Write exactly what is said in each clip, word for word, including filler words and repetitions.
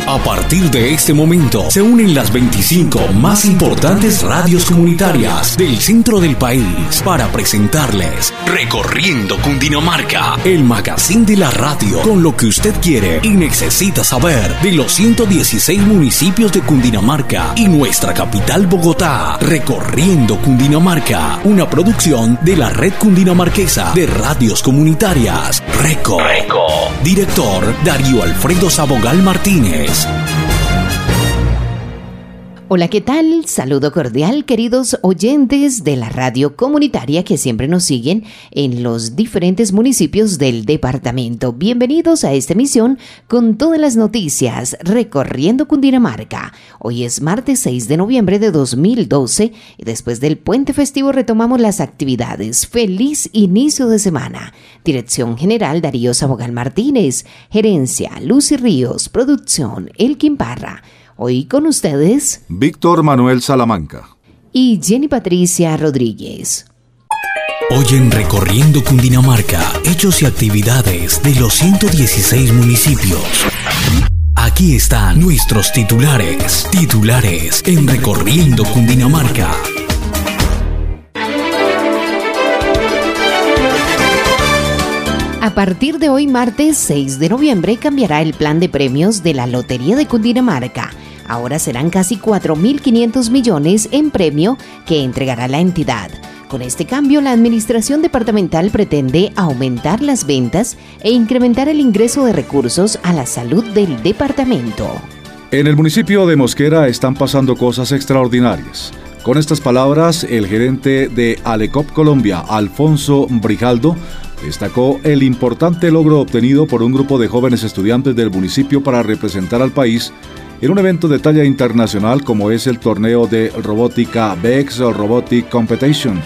A partir de este momento se unen las veinticinco más importantes radios comunitarias del centro del país para presentarles Recorriendo Cundinamarca, el magazine de la radio con lo que usted quiere y necesita saber de los ciento dieciséis municipios de Cundinamarca y nuestra capital Bogotá. Recorriendo Cundinamarca, una producción de la Red Cundinamarquesa de Radios Comunitarias, RECO. RECO. Director Darío Alfredo Sabogal Martínez. Hola, ¿qué tal? Saludo cordial, queridos oyentes de la radio comunitaria que siempre nos siguen en los diferentes municipios del departamento. Bienvenidos a esta emisión con todas las noticias Recorriendo Cundinamarca. Hoy es martes seis de noviembre de dos mil doce y después del puente festivo retomamos las actividades. ¡Feliz inicio de semana! Dirección General Darío Sabogal Martínez, Gerencia Lucy Ríos, Producción Elkin Parra. Hoy con ustedes Víctor Manuel Salamanca y Jenny Patricia Rodríguez. Hoy en Recorriendo Cundinamarca, hechos y actividades de los ciento dieciséis municipios. Aquí están nuestros titulares, titulares en Recorriendo Cundinamarca. A partir de hoy, martes seis de noviembre, cambiará el plan de premios de la Lotería de Cundinamarca. Ahora serán casi cuatro mil quinientos millones en premio que entregará la entidad. Con este cambio, la administración departamental pretende aumentar las ventas e incrementar el ingreso de recursos a la salud del departamento. En el municipio de Mosquera están pasando cosas extraordinarias. Con estas palabras, el gerente de Alecop Colombia, Alfonso Brijaldo, destacó el importante logro obtenido por un grupo de jóvenes estudiantes del municipio para representar al país en un evento de talla internacional como es el torneo de robótica B E X Robotic Competition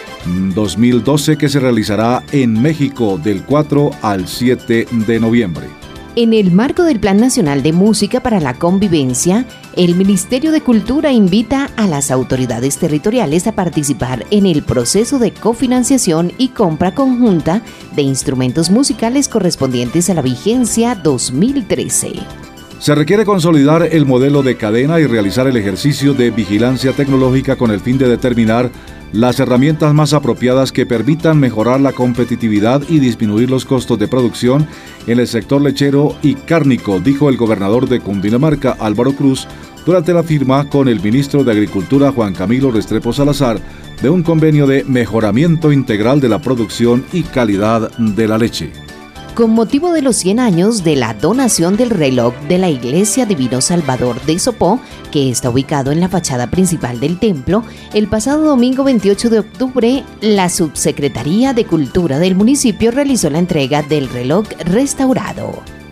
dos mil doce que se realizará en México del cuatro al siete de noviembre. En el marco del Plan Nacional de Música para la Convivencia, el Ministerio de Cultura invita a las autoridades territoriales a participar en el proceso de cofinanciación y compra conjunta de instrumentos musicales correspondientes a la vigencia dos mil trece. Se requiere consolidar el modelo de cadena y realizar el ejercicio de vigilancia tecnológica con el fin de determinar las herramientas más apropiadas que permitan mejorar la competitividad y disminuir los costos de producción en el sector lechero y cárnico, dijo el gobernador de Cundinamarca, Álvaro Cruz, durante la firma con el ministro de Agricultura, Juan Camilo Restrepo Salazar, de un convenio de mejoramiento integral de la producción y calidad de la leche. Con motivo de los cien años de la donación del reloj de la Iglesia Divino Salvador de Sopó, que está ubicado en la fachada principal del templo, el pasado domingo veintiocho de octubre, la Subsecretaría de Cultura del municipio realizó la entrega del reloj restaurado.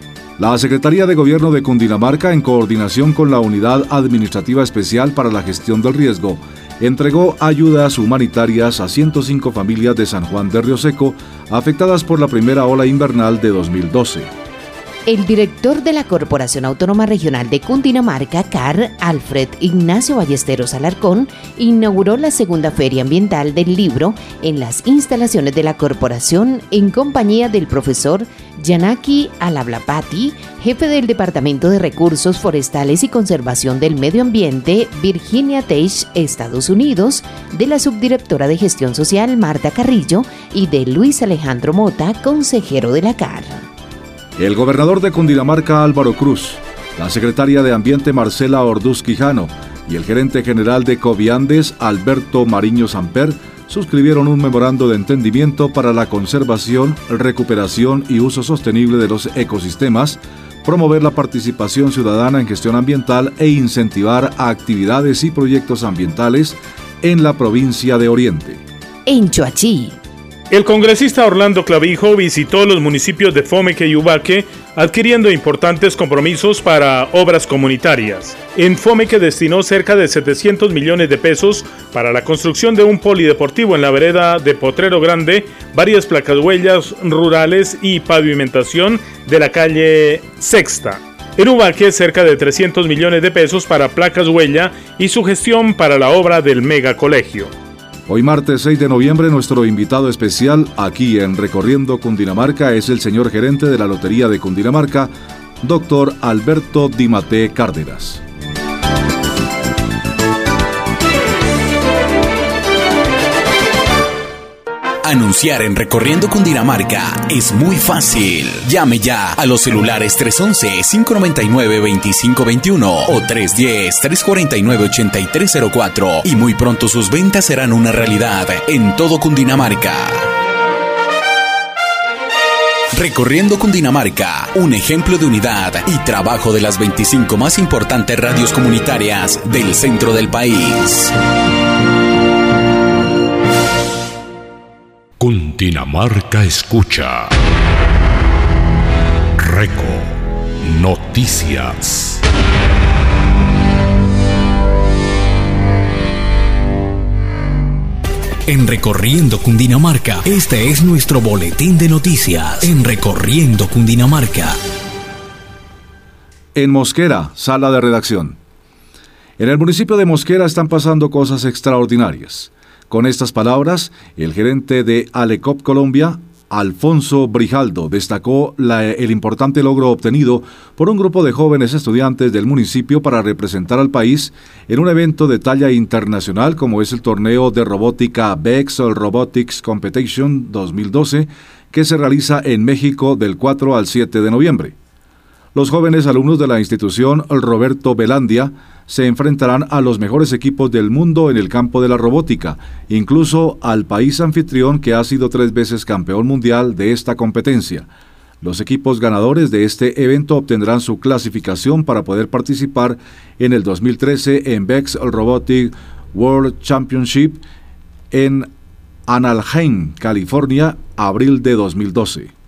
La Secretaría de Gobierno de Cundinamarca, en coordinación con la Unidad Administrativa Especial para la Gestión del Riesgo, entregó ayudas humanitarias a ciento cinco familias de San Juan de Río Seco afectadas por la primera ola invernal de dos mil doce. El director de la Corporación Autónoma Regional de Cundinamarca, C A R, Alfred Ignacio Ballesteros Alarcón, inauguró la segunda Feria Ambiental del Libro en las instalaciones de la corporación en compañía del profesor Yanaki Alablapati, jefe del Departamento de Recursos Forestales y Conservación del Medio Ambiente, Virginia Tech, Estados Unidos, de la subdirectora de Gestión Social, Marta Carrillo, y de Luis Alejandro Mota, consejero de la C A R. El gobernador de Cundinamarca, Álvaro Cruz, la secretaria de Ambiente, Marcela Orduz Quijano, y el gerente general de Coviandes, Alberto Mariño Samper, suscribieron un memorando de entendimiento para la conservación, recuperación y uso sostenible de los ecosistemas, promover la participación ciudadana en gestión ambiental e incentivar a actividades y proyectos ambientales en la provincia de Oriente. En Choachí, el congresista Orlando Clavijo visitó los municipios de Fomeque y Ubaque, adquiriendo importantes compromisos para obras comunitarias. En Fomeque destinó cerca de setecientos millones de pesos para la construcción de un polideportivo en la vereda de Potrero Grande, varias placas huellas rurales y pavimentación de la calle Sexta. En Ubaque, cerca de trescientos millones de pesos para placas huella y su gestión para la obra del megacolegio. Hoy martes seis de noviembre, nuestro invitado especial aquí en Recorriendo Cundinamarca es el señor gerente de la Lotería de Cundinamarca, doctor Alberto Di Matteo Cárdenas. Anunciar en Recorriendo Cundinamarca es muy fácil. Llame ya a los celulares tres once, cinco noventa y nueve, veinticinco veintiuno o tres diez, tres cuarenta y nueve, ochenta y tres cero cuatro y muy pronto sus ventas serán una realidad en todo Cundinamarca. Recorriendo Cundinamarca, un ejemplo de unidad y trabajo de las veinticinco más importantes radios comunitarias del centro del país. Cundinamarca escucha. Reco Noticias. En Recorriendo Cundinamarca, este es nuestro boletín de noticias. En Recorriendo Cundinamarca. En Mosquera, sala de redacción. En el municipio de Mosquera están pasando cosas extraordinarias. Con estas palabras, el gerente de Alecop Colombia, Alfonso Brijaldo, destacó la, el importante logro obtenido por un grupo de jóvenes estudiantes del municipio para representar al país en un evento de talla internacional como es el torneo de robótica Bexel Robotics Competition dos mil doce, que se realiza en México del cuatro al siete de noviembre. Los jóvenes alumnos de la institución Roberto Velandia se enfrentarán a los mejores equipos del mundo en el campo de la robótica, incluso al país anfitrión que ha sido tres veces campeón mundial de esta competencia. Los equipos ganadores de este evento obtendrán su clasificación para poder participar en el dos mil trece en Bexel Robotic World Championship en Anaheim, California, abril de dos mil doce.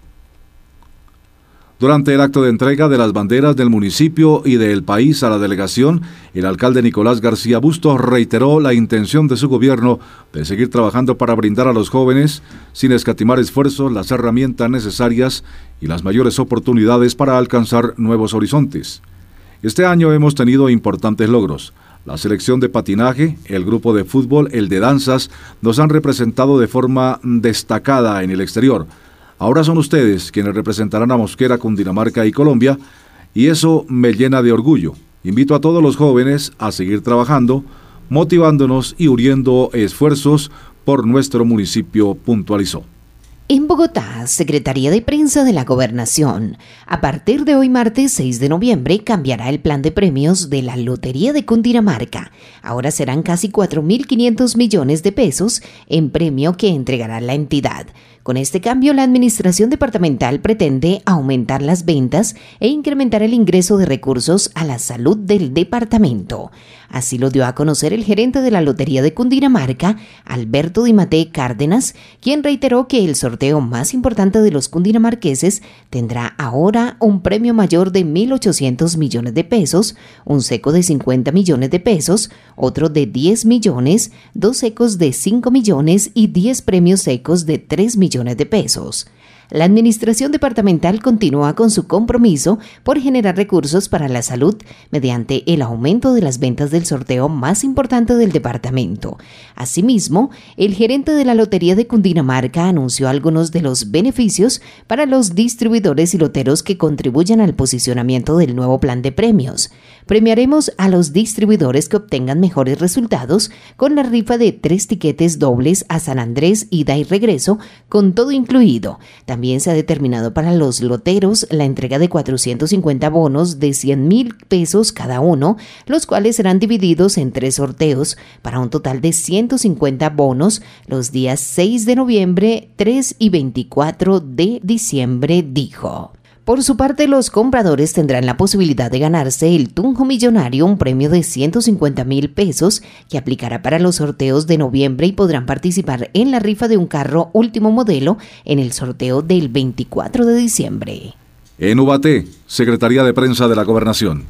Durante el acto de entrega de las banderas del municipio y del país a la delegación, el alcalde Nicolás García Bustos reiteró la intención de su gobierno de seguir trabajando para brindar a los jóvenes, sin escatimar esfuerzos, las herramientas necesarias y las mayores oportunidades para alcanzar nuevos horizontes. Este año hemos tenido importantes logros. La selección de patinaje, el grupo de fútbol, el de danzas, nos han representado de forma destacada en el exterior. Ahora son ustedes quienes representarán a Mosquera, Cundinamarca y Colombia, y eso me llena de orgullo. Invito a todos los jóvenes a seguir trabajando, motivándonos y uniendo esfuerzos por nuestro municipio, puntualizó. En Bogotá, Secretaría de Prensa de la Gobernación. A partir de hoy, martes seis de noviembre, cambiará el plan de premios de la Lotería de Cundinamarca. Ahora serán casi cuatro mil quinientos millones de pesos en premio que entregará la entidad. Con este cambio, la Administración Departamental pretende aumentar las ventas e incrementar el ingreso de recursos a la salud del departamento. Así lo dio a conocer el gerente de la Lotería de Cundinamarca, Alberto Di Matteo Cárdenas, quien reiteró que el sorteo más importante de los cundinamarqueses tendrá ahora un premio mayor de mil ochocientos millones de pesos, un seco de cincuenta millones de pesos, otro de diez millones, dos secos de cinco millones y diez premios secos de tres millones de pesos. La Administración Departamental continúa con su compromiso por generar recursos para la salud mediante el aumento de las ventas del sorteo más importante del departamento. Asimismo, el gerente de la Lotería de Cundinamarca anunció algunos de los beneficios para los distribuidores y loteros que contribuyan al posicionamiento del nuevo plan de premios. Premiaremos a los distribuidores que obtengan mejores resultados con la rifa de tres tiquetes dobles a San Andrés, ida y regreso, con todo incluido. También se ha determinado para los loteros la entrega de cuatrocientos cincuenta bonos de cien mil pesos cada uno, los cuales serán divididos en tres sorteos para un total de ciento cincuenta bonos los días seis de noviembre, tres y veinticuatro de diciembre, dijo. Por su parte, los compradores tendrán la posibilidad de ganarse el Tunjo Millonario, un premio de ciento cincuenta mil pesos que aplicará para los sorteos de noviembre y podrán participar en la rifa de un carro último modelo en el sorteo del veinticuatro de diciembre. En Ubaté, Secretaría de Prensa de la Gobernación.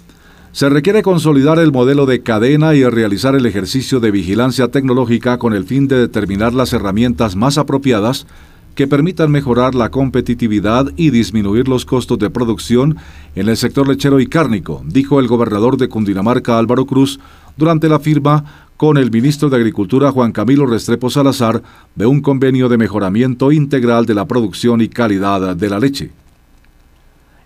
Se requiere consolidar el modelo de cadena y realizar el ejercicio de vigilancia tecnológica con el fin de determinar las herramientas más apropiadas que permitan mejorar la competitividad y disminuir los costos de producción en el sector lechero y cárnico, dijo el gobernador de Cundinamarca, Álvaro Cruz, durante la firma con el ministro de Agricultura, Juan Camilo Restrepo Salazar, de un convenio de mejoramiento integral de la producción y calidad de la leche.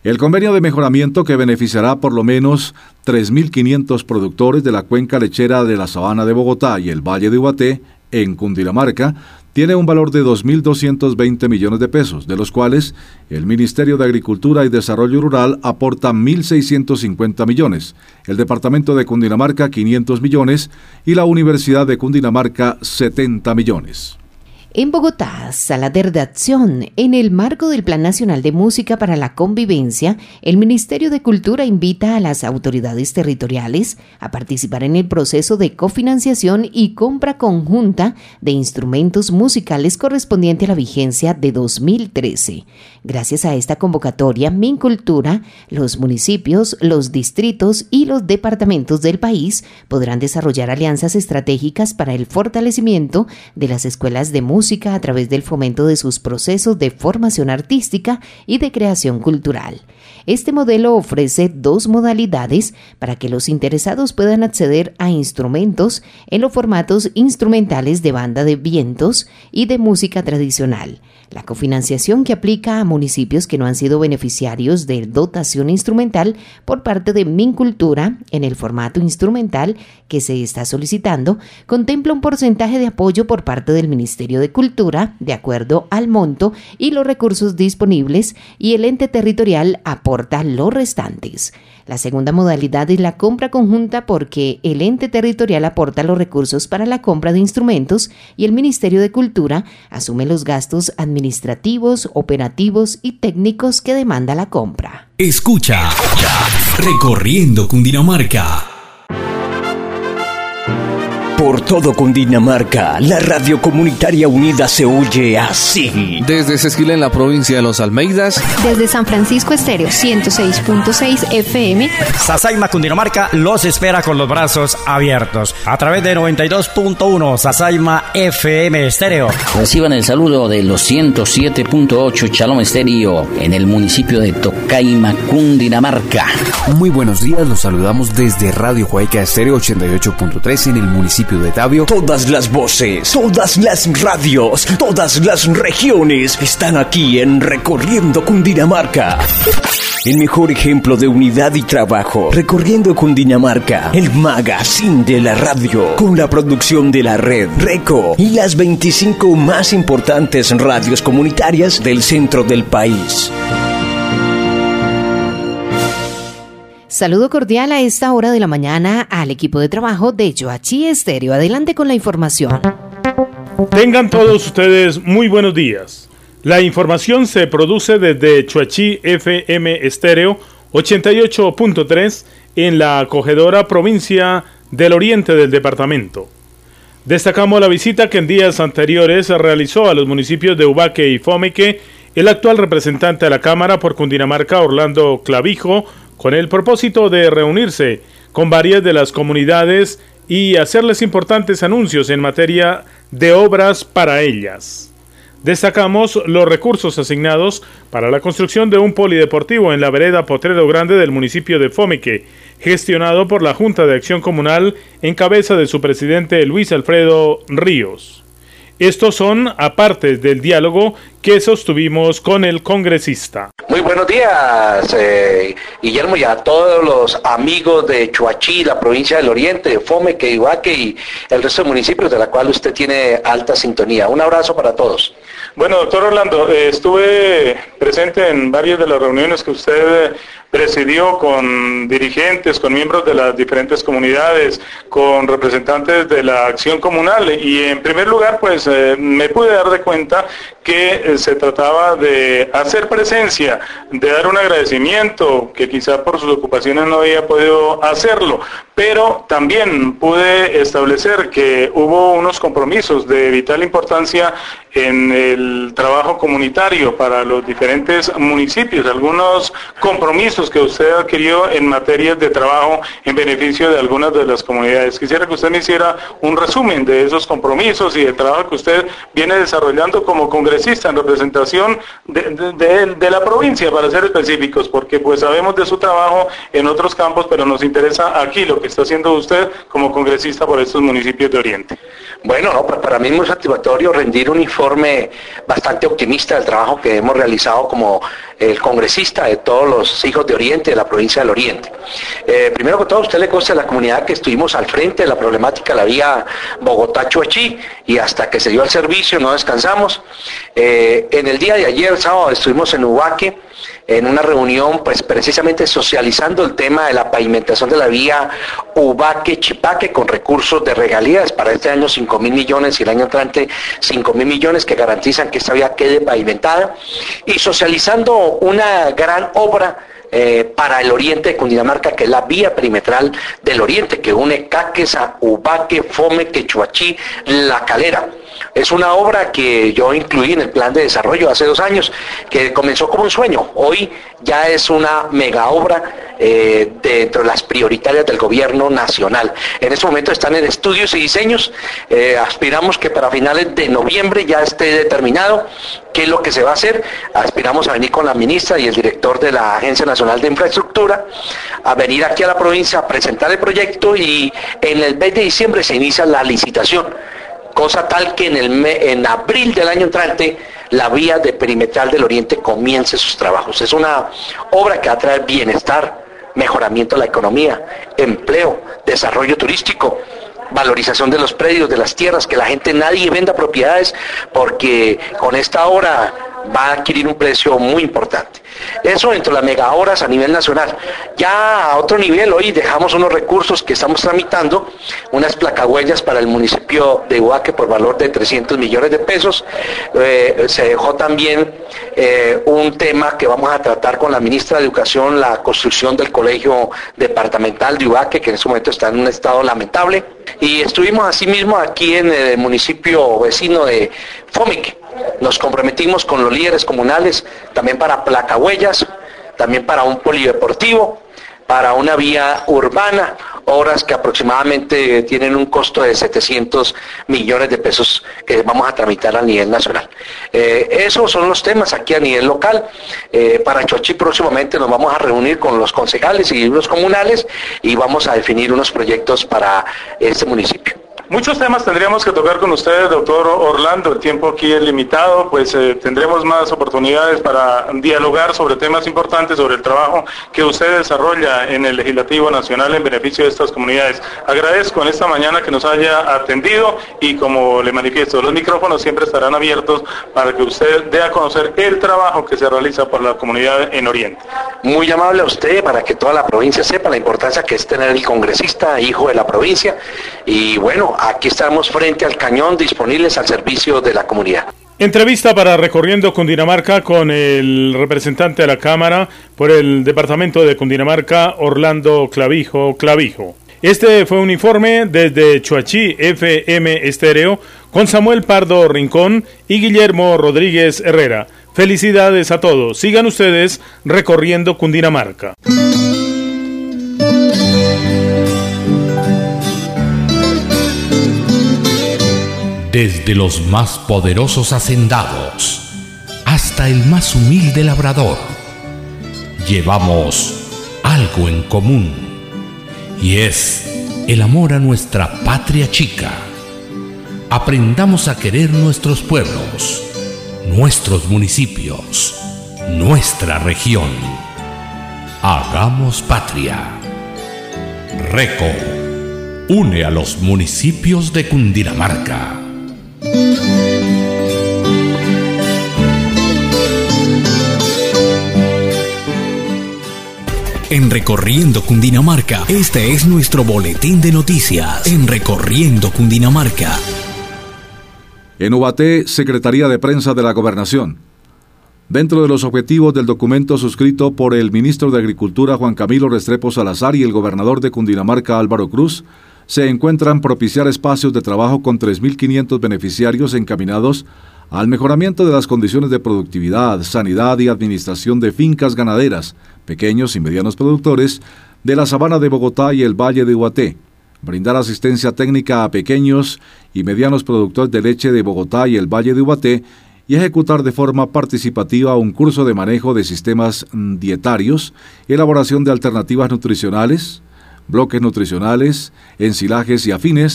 El convenio de mejoramiento, que beneficiará por lo menos tres mil quinientos productores de la cuenca lechera de la Sabana de Bogotá y el Valle de Ubaté, en Cundinamarca, tiene un valor de dos mil doscientos veinte millones de pesos, de los cuales el Ministerio de Agricultura y Desarrollo Rural aporta mil seiscientos cincuenta millones, el Departamento de Cundinamarca quinientos millones y la Universidad de Cundinamarca setenta millones. En Bogotá, sala de redacción, en el marco del Plan Nacional de Música para la Convivencia, el Ministerio de Cultura invita a las autoridades territoriales a participar en el proceso de cofinanciación y compra conjunta de instrumentos musicales correspondiente a la vigencia de dos mil trece. Gracias a esta convocatoria, Mincultura, los municipios, los distritos y los departamentos del país podrán desarrollar alianzas estratégicas para el fortalecimiento de las escuelas de música música a través del fomento de sus procesos de formación artística y de creación cultural. Este modelo ofrece dos modalidades para que los interesados puedan acceder a instrumentos en los formatos instrumentales de banda de vientos y de música tradicional. La cofinanciación, que aplica a municipios que no han sido beneficiarios de dotación instrumental por parte de Mincultura en el formato instrumental que se está solicitando, contempla un porcentaje de apoyo por parte del Ministerio de Cultura de acuerdo al monto y los recursos disponibles, y el ente territorial aporta los restantes. La segunda modalidad es la compra conjunta, porque el ente territorial aporta los recursos para la compra de instrumentos y el Ministerio de Cultura asume los gastos administrativos, operativos y técnicos que demanda la compra. Escucha Recorriendo Cundinamarca. Por todo Cundinamarca, la radio comunitaria unida se oye así. Desde Sesquila, en la provincia de Los Almeidas. Desde San Francisco Estéreo, ciento seis punto seis F M. Sasaima, Cundinamarca, los espera con los brazos abiertos. A través de noventa y dos punto uno, Sasaima F M Estéreo. Reciban el saludo de los ciento siete punto ocho Shalom Estéreo en el municipio de Tocaima, Cundinamarca. Muy buenos días, los saludamos desde Radio Huayca Estéreo ochenta y ocho punto tres en el municipio de Tabio. Todas las voces, todas las radios, todas las regiones están aquí en Recorriendo Cundinamarca. El mejor ejemplo de unidad y trabajo. Recorriendo Cundinamarca, el magazine de la radio, con la producción de la red Reco y las veinticinco más importantes radios comunitarias del centro del país. Saludo cordial a esta hora de la mañana al equipo de trabajo de Choachí Estéreo. Adelante con la información. Tengan todos ustedes muy buenos días. La información se produce desde Choachí F M Estéreo ochenta y ocho punto tres en la acogedora provincia del Oriente del departamento. Destacamos la visita que en días anteriores se realizó a los municipios de Ubaque y Fomeque el actual representante de la Cámara por Cundinamarca, Orlando Clavijo, con el propósito de reunirse con varias de las comunidades y hacerles importantes anuncios en materia de obras para ellas. Destacamos los recursos asignados para la construcción de un polideportivo en la vereda Potrero Grande del municipio de Fomeque, gestionado por la Junta de Acción Comunal en cabeza de su presidente Luis Alfredo Ríos. Estos son apartes del diálogo que sostuvimos con el congresista. Muy buenos días, eh, Guillermo, y a todos los amigos de Choachí, la provincia del Oriente, de Fomeque, Ibaque y el resto de municipios de la cual usted tiene alta sintonía. Un abrazo para todos. Bueno, doctor Orlando, eh, estuve presente en varias de las reuniones que usted presidió con dirigentes, con miembros de las diferentes comunidades, con representantes de la acción comunal, y en primer lugar pues eh, me pude dar de cuenta que eh, se trataba de hacer presencia, de dar un agradecimiento, que quizá por sus ocupaciones no había podido hacerlo, pero también pude establecer que hubo unos compromisos de vital importancia en el trabajo comunitario para los diferentes municipios, algunos compromisos que usted adquirió en materias de trabajo en beneficio de algunas de las comunidades. Quisiera que usted me hiciera un resumen de esos compromisos y del trabajo que usted viene desarrollando como congresista en representación de, de, de, de la provincia, para ser específicos, porque pues sabemos de su trabajo en otros campos, pero nos interesa aquí lo que está haciendo usted como congresista por estos municipios de Oriente. Bueno, no, pues para mí es muy satisfactorio rendir un informe bastante optimista del trabajo que hemos realizado como el congresista de todos los hijos de Oriente, de la provincia del Oriente. Eh, primero que todo, a usted le consta a la comunidad que estuvimos al frente de la problemática de la vía Bogotá-Chuachí, y hasta que se dio el servicio no descansamos. Eh, en el día de ayer, sábado, estuvimos en Ubaque, en una reunión pues precisamente socializando el tema de la pavimentación de la vía Ubaque-Chipaque con recursos de regalías, para este año cinco mil millones y el año entrante cinco mil millones que garantizan que esta vía quede pavimentada, y socializando una gran obra Eh, para el oriente de Cundinamarca, que es la vía perimetral del oriente, que une Caques a Ubaque, Fomeque, Chuachí, La Calera. Es una obra que yo incluí en el plan de desarrollo hace dos años, que comenzó como un sueño. Hoy ya es una mega obra eh, dentro de las prioritarias del gobierno nacional. En este momento están en estudios y diseños. Eh, aspiramos que para finales de noviembre ya esté determinado qué es lo que se va a hacer. Aspiramos a venir con la ministra y el director de la Agencia Nacional de Infraestructura, a venir aquí a la provincia a presentar el proyecto, y en el mes de diciembre se inicia la licitación, cosa tal que en, el me, en abril del año entrante la vía de perimetral del oriente comience sus trabajos. Es una obra que va a traer bienestar, mejoramiento de la economía, empleo, desarrollo turístico, valorización de los predios, de las tierras, que la gente, nadie venda propiedades, porque con esta obra va a adquirir un precio muy importante. Eso dentro de las mega obras a nivel nacional. Ya a otro nivel, hoy dejamos unos recursos que estamos tramitando, unas placahuellas para el municipio de Ubaque por valor de trescientos millones de pesos. Eh, se dejó también eh, un tema que vamos a tratar con la ministra de Educación, la construcción del colegio departamental de Ubaque, que en este momento está en un estado lamentable. Y estuvimos asimismo aquí en el municipio vecino de Fomeque. Nos comprometimos con los líderes comunales también para placahuellas, también para un polideportivo, para una vía urbana, obras que aproximadamente tienen un costo de setecientos millones de pesos que vamos a tramitar a nivel nacional. Eh, esos son los temas aquí a nivel local. Eh, para Chuachí próximamente nos vamos a reunir con los concejales y los comunales y vamos a definir unos proyectos para este municipio. Muchos temas tendríamos que tocar con ustedes, doctor Orlando. El tiempo aquí es limitado, pues eh, tendremos más oportunidades para dialogar sobre temas importantes, sobre el trabajo que usted desarrolla en el Legislativo Nacional en beneficio de estas comunidades. Agradezco en esta mañana que nos haya atendido y, como le manifiesto, los micrófonos siempre estarán abiertos para que usted dé a conocer el trabajo que se realiza por la comunidad en Oriente. Muy amable a usted, para que toda la provincia sepa la importancia que es tener el congresista, hijo de la provincia, y bueno, aquí estamos frente al cañón, disponibles al servicio de la comunidad. Entrevista para Recorriendo Cundinamarca con el representante de la Cámara por el departamento de Cundinamarca, Orlando Clavijo Clavijo. Este fue un informe desde Chuachí F M Estéreo con Samuel Pardo Rincón y Guillermo Rodríguez Herrera. Felicidades a todos. Sigan ustedes recorriendo Cundinamarca. Desde los más poderosos hacendados hasta el más humilde labrador, llevamos algo en común, y es el amor a nuestra patria chica. Aprendamos a querer nuestros pueblos, nuestros municipios, nuestra región. Hagamos patria. Reco une a los municipios de Cundinamarca. En Recorriendo Cundinamarca, este es nuestro boletín de noticias. En Recorriendo Cundinamarca. En Ubaté, Secretaría de Prensa de la Gobernación. Dentro de los objetivos del documento suscrito por el ministro de Agricultura Juan Camilo Restrepo Salazar y el gobernador de Cundinamarca Álvaro Cruz, se encuentran propiciar espacios de trabajo con tres mil quinientos beneficiarios encaminados al mejoramiento de las condiciones de productividad, sanidad y administración de fincas ganaderas, pequeños y medianos productores de la Sabana de Bogotá y el Valle de Ubaté, brindar asistencia técnica a pequeños y medianos productores de leche de Bogotá y el Valle de Ubaté y ejecutar de forma participativa un curso de manejo de sistemas dietarios, elaboración de alternativas nutricionales, bloques nutricionales, ensilajes y afines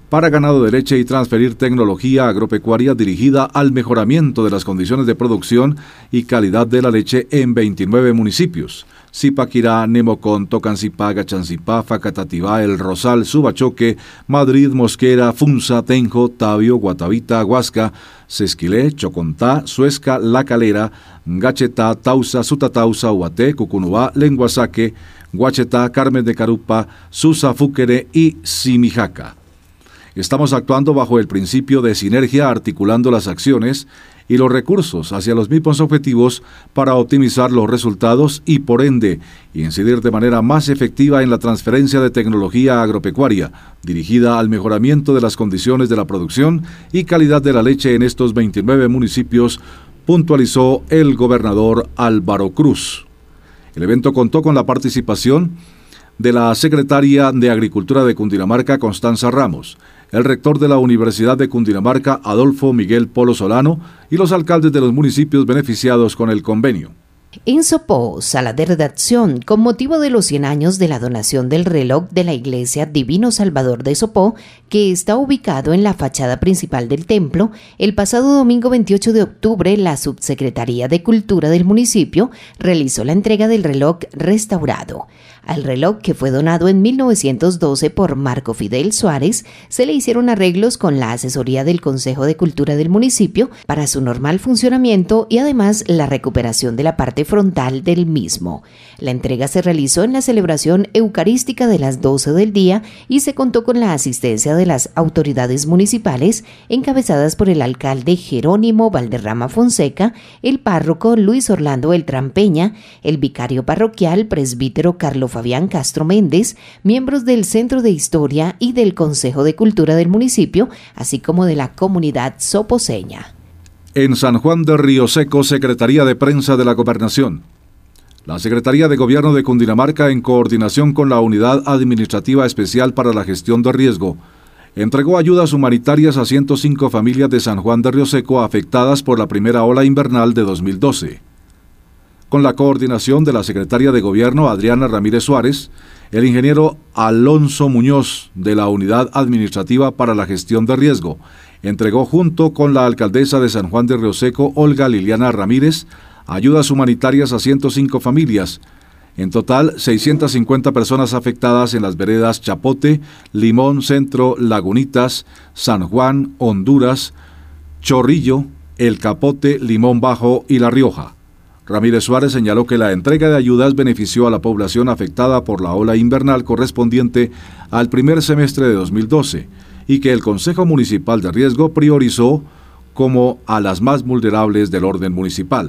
para ganado de leche y transferir tecnología agropecuaria dirigida al mejoramiento de las condiciones de producción y calidad de la leche en veintinueve municipios: Zipaquirá, Nemocón, Tocancipá, Gachancipá, Facatativá, El Rosal, Subachoque, Madrid, Mosquera, Funza, Tenjo, Tabio, Guatavita, Huasca, Sesquilé, Chocontá, Suesca, La Calera, Gachetá, Tausa, Sutatausa, Huaté, Cucunubá, Lenguasaque, Guachetá, Carmen de Carupa, Susa, Fúquere y Simijaca. Estamos actuando bajo el principio de sinergia, articulando las acciones y los recursos hacia los mismos objetivos para optimizar los resultados y, por ende, incidir de manera más efectiva en la transferencia de tecnología agropecuaria dirigida al mejoramiento de las condiciones de la producción y calidad de la leche en estos veintinueve municipios, puntualizó el gobernador Álvaro Cruz. El evento contó con la participación de la secretaria de Agricultura de Cundinamarca, Constanza Ramos, el rector de la Universidad de Cundinamarca, Adolfo Miguel Polo Solano, y los alcaldes de los municipios beneficiados con el convenio. En Sopó, sala de redacción, con motivo de los cien años de la donación del reloj de la Iglesia Divino Salvador de Sopó, que está ubicado en la fachada principal del templo, el pasado domingo veintiocho de octubre, la Subsecretaría de Cultura del municipio realizó la entrega del reloj restaurado. Al reloj, que fue donado en mil novecientos doce por Marco Fidel Suárez, se le hicieron arreglos con la asesoría del Consejo de Cultura del municipio para su normal funcionamiento y además la recuperación de la parte frontal del mismo. La entrega se realizó en la celebración eucarística de las doce del día y se contó con la asistencia de las autoridades municipales encabezadas por el alcalde Jerónimo Valderrama Fonseca, el párroco Luis Orlando Beltrán Peña, el vicario parroquial presbítero Carlos Fabián Castro Méndez, miembros del Centro de Historia y del Consejo de Cultura del municipio, así como de la comunidad soposeña. En San Juan de Río Seco, Secretaría de Prensa de la Gobernación. La Secretaría de Gobierno de Cundinamarca, en coordinación con la Unidad Administrativa Especial para la Gestión de Riesgo, entregó ayudas humanitarias a ciento cinco familias de San Juan de Río Seco afectadas por la primera ola invernal de dos mil doce. Con la coordinación de la Secretaria de Gobierno, Adriana Ramírez Suárez, el ingeniero Alonso Muñoz, de la Unidad Administrativa para la Gestión de Riesgo, entregó junto con la alcaldesa de San Juan de Río Seco, Olga Liliana Ramírez, ayudas humanitarias a ciento cinco familias. En total, seiscientas cincuenta personas afectadas en las veredas Chapote, Limón Centro, Lagunitas, San Juan, Honduras, Chorrillo, El Capote, Limón Bajo y La Rioja. Ramírez Suárez señaló que la entrega de ayudas benefició a la población afectada por la ola invernal correspondiente al primer semestre de dos mil doce y que el Consejo Municipal de Riesgo priorizó como a las más vulnerables del orden municipal.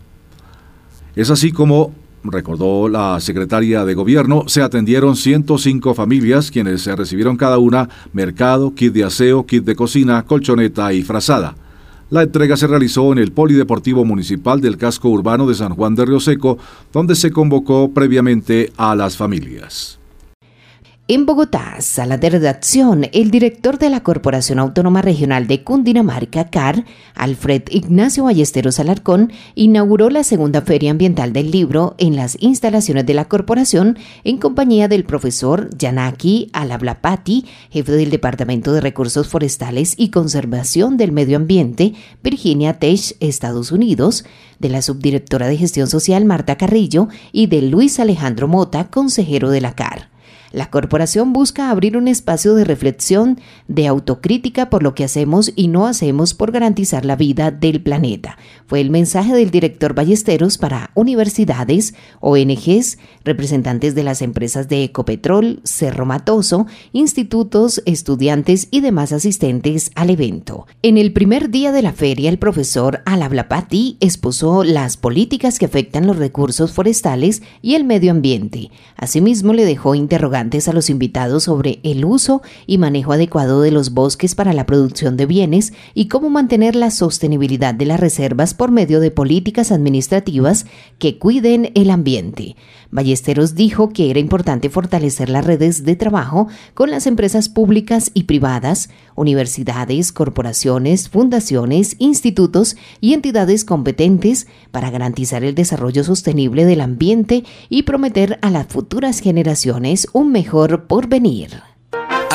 Es así como, recordó la secretaria de Gobierno, se atendieron ciento cinco familias, quienes se recibieron cada una mercado, kit de aseo, kit de cocina, colchoneta y frazada. La entrega se realizó en el Polideportivo Municipal del Casco Urbano de San Juan de Río Seco, donde se convocó previamente a las familias. En Bogotá, sala de redacción, el director de la Corporación Autónoma Regional de Cundinamarca, C A R, Alfred Ignacio Ballesteros Alarcón, inauguró la segunda Feria Ambiental del Libro en las instalaciones de la corporación en compañía del profesor Yanaki Alablapati, jefe del Departamento de Recursos Forestales y Conservación del Medio Ambiente, Virginia Tech, Estados Unidos, de la subdirectora de Gestión Social, Marta Carrillo, y de Luis Alejandro Mota, consejero de la C A R. La corporación busca abrir un espacio de reflexión, de autocrítica por lo que hacemos y no hacemos por garantizar la vida del planeta. Fue el mensaje del director Ballesteros para universidades, O N Ges, representantes de las empresas de Ecopetrol, Cerro Matoso, institutos, estudiantes y demás asistentes al evento. En el primer día de la feria, el profesor Alablapati expuso las políticas que afectan los recursos forestales y el medio ambiente. Asimismo, le dejó interrogantes a los invitados sobre el uso y manejo adecuado de los bosques para la producción de bienes y cómo mantener la sostenibilidad de las reservas por medio de políticas administrativas que cuiden el ambiente. Ballesteros dijo que era importante fortalecer las redes de trabajo con las empresas públicas y privadas, universidades, corporaciones, fundaciones, institutos y entidades competentes para garantizar el desarrollo sostenible del ambiente y prometer a las futuras generaciones un mejor porvenir.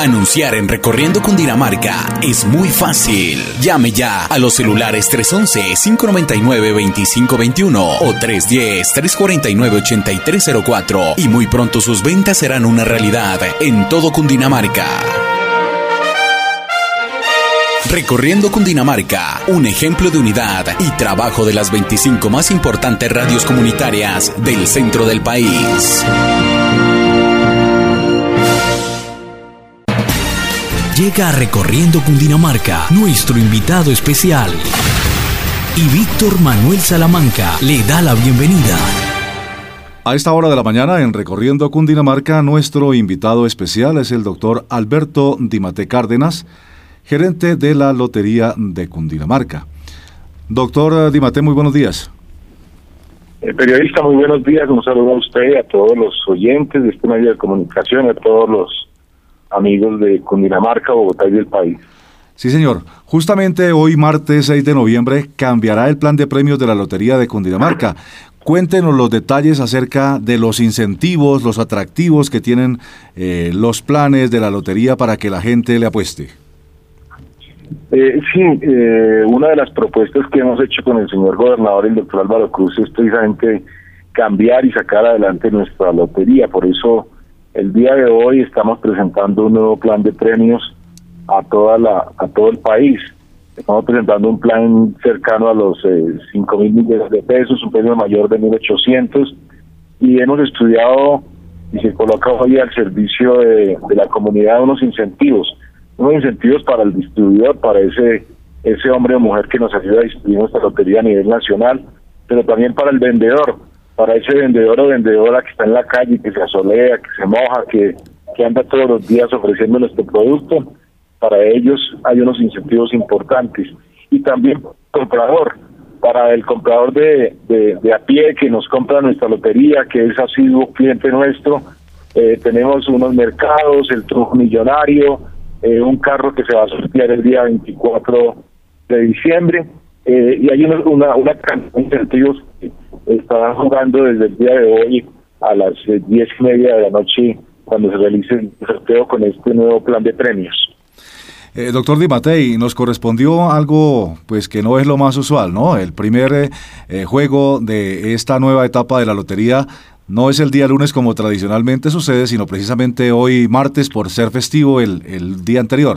Anunciar en Recorriendo Cundinamarca es muy fácil. Llame ya a los celulares tres once, cinco noventa y nueve, veinticinco veintiuno o tres diez, tres cuarenta y nueve, ochenta y tres cero cuatro y muy pronto sus ventas serán una realidad en todo Cundinamarca. Recorriendo Cundinamarca, un ejemplo de unidad y trabajo de las veinticinco más importantes radios comunitarias del centro del país. Llega a Recorriendo Cundinamarca nuestro invitado especial. Y Víctor Manuel Salamanca le da la bienvenida. A esta hora de la mañana, en Recorriendo Cundinamarca, nuestro invitado especial es el doctor Alberto Dimate Cárdenas, gerente de la Lotería de Cundinamarca. Doctor Dimate, muy buenos días. El periodista, muy buenos días. Un saludo a usted, a todos los oyentes de este medio de comunicación, a todos los amigos de Cundinamarca, Bogotá y del país. Sí, señor. Justamente hoy, martes seis de noviembre, cambiará el plan de premios de la Lotería de Cundinamarca. Cuéntenos los detalles acerca de los incentivos, los atractivos que tienen eh, los planes de la Lotería para que la gente le apueste. Eh, sí, eh, una de las propuestas que hemos hecho con el señor gobernador, el doctor Álvaro Cruz, es precisamente cambiar y sacar adelante nuestra lotería. Por eso, el día de hoy estamos presentando un nuevo plan de premios a toda la a todo el país. Estamos presentando un plan cercano a los eh, cinco mil millones de pesos, un premio mayor de mil ochocientos, y hemos estudiado y se coloca hoy al servicio de, de la comunidad unos incentivos, unos incentivos para el distribuidor, para ese ese hombre o mujer que nos ayuda a distribuir nuestra lotería a nivel nacional, pero también para el vendedor, para ese vendedor o vendedora que está en la calle, que se asolea, que se moja, que, que anda todos los días ofreciendo nuestro producto. Para ellos hay unos incentivos importantes. Y también comprador, para el comprador de, de, de a pie que nos compra nuestra lotería, que es asiduo cliente nuestro, eh, tenemos unos mercados, el truco millonario, eh, un carro que se va a sortear el día veinticuatro de diciembre, eh, y hay una, una, una cantidad de incentivos que estarán jugando desde el día de hoy a las eh, diez y media de la noche cuando se realice el sorteo con este nuevo plan de premios. Eh, doctor Dimate, nos correspondió algo pues que no es lo más usual, ¿no? El primer eh, eh, juego de esta nueva etapa de la lotería no es el día lunes como tradicionalmente sucede, sino precisamente hoy martes por ser festivo el, el día anterior.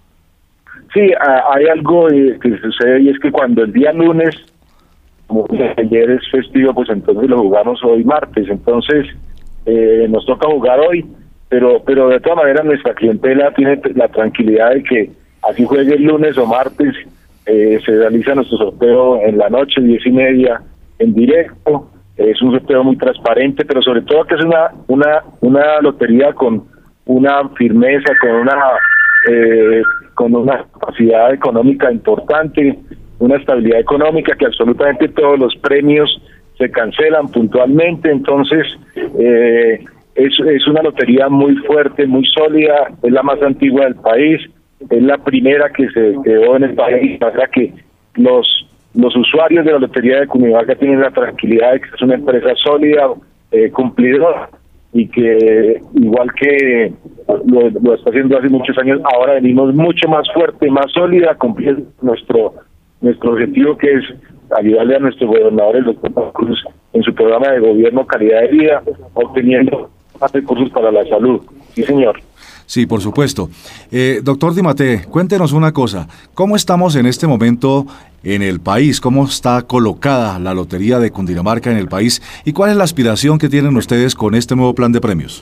Sí, a, hay algo eh, que sucede y es que cuando el día lunes, como ayer es festivo, pues entonces lo jugamos hoy martes, entonces eh, nos toca jugar hoy. Pero pero de todas maneras nuestra clientela tiene la tranquilidad de que así juegue el lunes o martes, eh, se realiza nuestro sorteo en la noche, diez y media, en directo. Es un sorteo muy transparente, pero sobre todo que es una una una lotería con una firmeza, con una eh, con una capacidad económica importante, una estabilidad económica, que absolutamente todos los premios se cancelan puntualmente. Entonces eh, Es, es una lotería muy fuerte, muy sólida, es la más antigua del país, es la primera que se creó en el país, para que los los usuarios de la Lotería de Cundinamarca tienen la tranquilidad de que es una empresa sólida, eh, cumplidora, y que igual que lo, lo está haciendo hace muchos años, ahora venimos mucho más fuerte, más sólida, cumplir nuestro nuestro objetivo, que es ayudarle a nuestro gobernador, el doctor Cruz, en su programa de gobierno Calidad de Vida, obteniendo más recursos para la salud. Sí, señor. Sí, por supuesto. Eh, doctor Dimate, cuéntenos una cosa. ¿Cómo estamos en este momento en el país? ¿Cómo está colocada la Lotería de Cundinamarca en el país? ¿Y cuál es la aspiración que tienen ustedes con este nuevo plan de premios?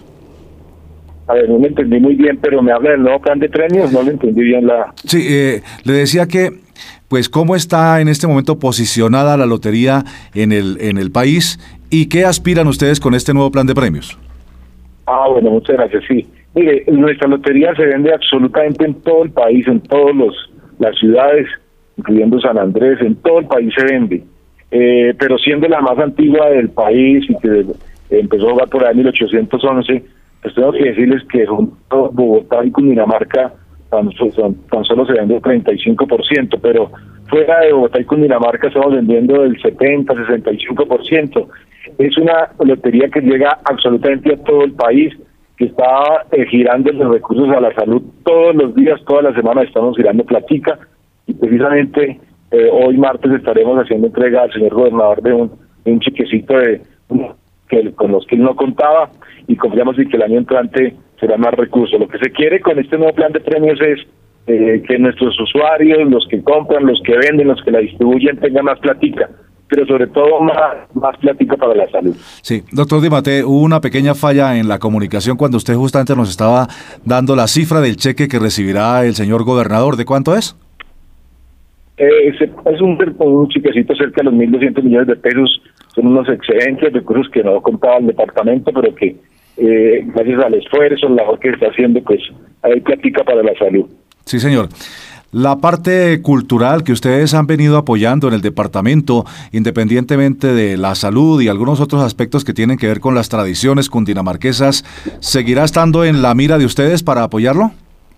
A ver, no me entendí muy bien, pero me habla del nuevo plan de premios, no le entendí bien la... Sí, eh, le decía que, pues, ¿cómo está en este momento posicionada la Lotería en el, en el país? ¿Y qué aspiran ustedes con este nuevo plan de premios? Ah, bueno, muchas gracias, sí. Mire, nuestra lotería se vende absolutamente en todo el país, en todas las ciudades, incluyendo San Andrés, en todo el país se vende. Eh, pero siendo la más antigua del país y que empezó a jugar por ahí en mil ochocientos once, pues tengo que decirles que junto Bogotá y Cundinamarca tan, tan, tan solo se vende el treinta y cinco por ciento, pero fuera de Bogotá y Cundinamarca estamos vendiendo el setenta, sesenta y cinco por ciento. Es una lotería que llega absolutamente a todo el país, que está eh, girando los recursos a la salud todos los días, todas las semanas estamos girando platica, y precisamente eh, hoy martes estaremos haciendo entrega al señor gobernador de un, de un chequecito de que con los que él no contaba, y confiamos en que el año entrante será más recursos. Lo que se quiere con este nuevo plan de premios es eh, que nuestros usuarios, los que compran, los que venden, los que la distribuyen, tengan más platica, pero sobre todo más, más platica para la salud. Sí, doctor Di Matteo, hubo una pequeña falla en la comunicación cuando usted justamente nos estaba dando la cifra del cheque que recibirá el señor gobernador. ¿De cuánto es? Eh, es un, un chiquecito cerca de los mil doscientos millones de pesos. Son unos excelentes recursos que no contaba el departamento, pero que eh, gracias al esfuerzo, la labor que está haciendo, pues hay platica para la salud. Sí, señor. La parte cultural que ustedes han venido apoyando en el departamento, independientemente de la salud y algunos otros aspectos que tienen que ver con las tradiciones cundinamarquesas, ¿seguirá estando en la mira de ustedes para apoyarlo?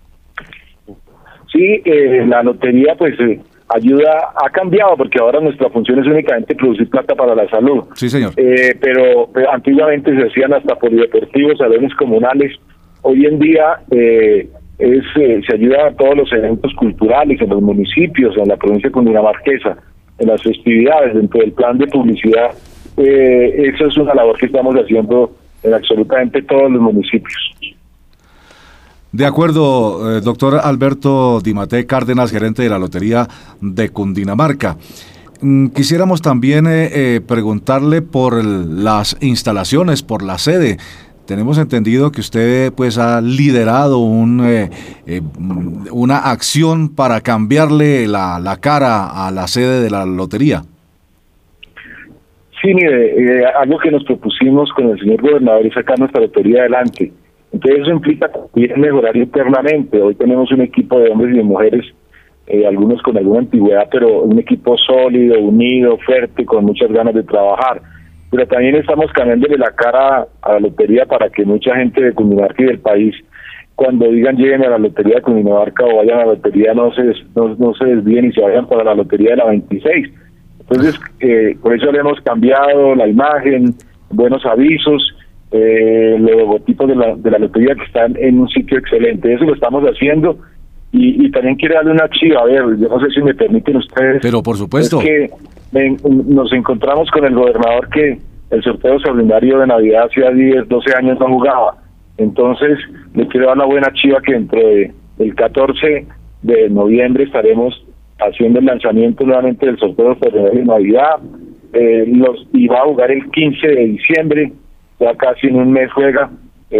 Sí, eh, la lotería pues eh, ayuda, ha cambiado, porque ahora nuestra función es únicamente producir plata para la salud. Sí, señor. Eh, pero, pero antiguamente se hacían hasta polideportivos, salones comunales. Hoy en día eh, es eh, se ayuda a todos los eventos culturales en los municipios, en la provincia cundinamarquesa, en las festividades, dentro del plan de publicidad. Eh, eso es una labor que estamos haciendo en absolutamente todos los municipios. De acuerdo, eh, doctor Alberto Di Matteo Cárdenas, gerente de la Lotería de Cundinamarca. Mm, quisiéramos también eh, eh, preguntarle por el, las instalaciones, por la sede. Tenemos entendido que usted pues ha liderado un, eh, eh, una acción para cambiarle la, la cara a la sede de la lotería. Sí, mire, eh, algo que nos propusimos con el señor gobernador es sacar nuestra lotería adelante. Entonces eso implica también mejorar internamente. Hoy tenemos un equipo de hombres y de mujeres, eh, algunos con alguna antigüedad, pero un equipo sólido, unido, fuerte, con muchas ganas de trabajar. Pero también estamos cambiándole la cara a la lotería para que mucha gente de Cundinamarca y del país, cuando digan lleguen a la lotería de Cundinamarca o vayan a la lotería, no se no, no se desvíen y se vayan para la lotería de la veintiséis. Entonces, eh, por eso le hemos cambiado la imagen, buenos avisos, eh, los logotipos de la, de la lotería que están en un sitio excelente. Eso lo estamos haciendo. Y, y también quiero darle una chiva, a ver, yo no sé si me permiten ustedes. Pero por supuesto. Es que ven, nos encontramos con el gobernador que el sorteo extraordinario de Navidad hacía diez, doce años no jugaba. Entonces, le quiero dar la buena chiva que dentro de, del catorce de noviembre estaremos haciendo el lanzamiento nuevamente del sorteo extraordinario de Navidad. Eh, los, y va a jugar el quince de diciembre, ya casi en un mes juega,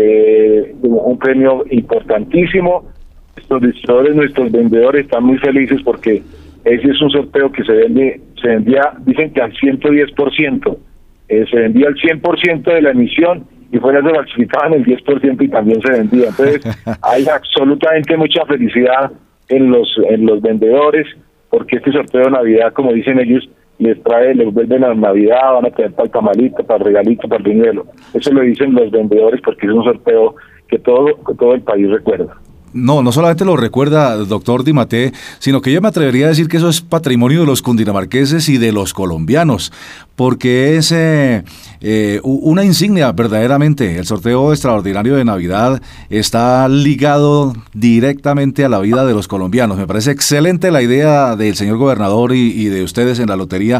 eh, un premio importantísimo. Nuestros distribuidores, nuestros vendedores están muy felices porque ese es un sorteo que se vende, se vendía, dicen que al ciento diez por ciento, eh, se vendía al cien por ciento de la emisión y fuera se falsificaban el diez por ciento y también se vendía. Entonces hay absolutamente mucha felicidad en los en los vendedores porque este sorteo de Navidad, como dicen ellos, les trae, les vuelven a Navidad, van a tener para el tamalito, para el regalito, para el dinero. Eso lo dicen los vendedores porque es un sorteo que todo, que todo el país recuerda. No, no solamente lo recuerda doctor Di Matteo, sino que yo me atrevería a decir que eso es patrimonio de los cundinamarqueses y de los colombianos, porque es eh, eh, una insignia verdaderamente. El sorteo extraordinario de Navidad está ligado directamente a la vida de los colombianos. Me parece excelente la idea del señor gobernador y, y de ustedes en la lotería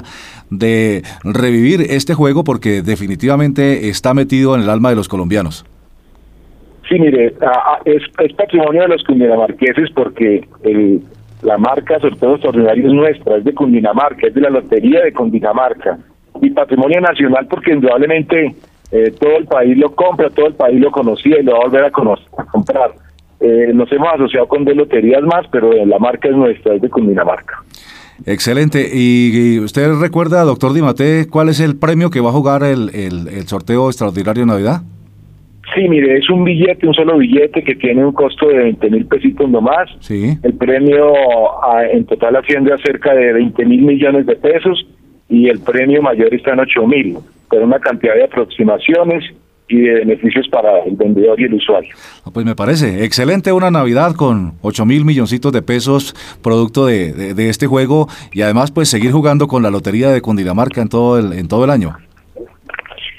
de revivir este juego porque definitivamente está metido en el alma de los colombianos. Sí, mire, es, es patrimonio de los cundinamarqueses porque el, la marca Sorteo Extraordinario es nuestra, es de Cundinamarca, es de la Lotería de Cundinamarca. Y patrimonio nacional porque indudablemente eh, todo el país lo compra, todo el país lo conocía y lo va a volver a, conocer, a comprar. Eh, nos hemos asociado con dos loterías más, pero la marca es nuestra, es de Cundinamarca. Excelente. ¿Y, y usted recuerda, doctor Di Matteo, cuál es el premio que va a jugar el, el, el sorteo extraordinario de Navidad? Sí, mire, es un billete, un solo billete que tiene un costo de veinte mil pesitos nomás. Sí. El premio a, en total asciende a cerca de veinte mil millones de pesos y el premio mayor está en ocho mil, con una cantidad de aproximaciones y de beneficios para el vendedor y el usuario. Pues me parece excelente una Navidad con ocho mil milloncitos de pesos producto de, de, de este juego y además pues seguir jugando con la Lotería de Cundinamarca en todo el, en todo el año.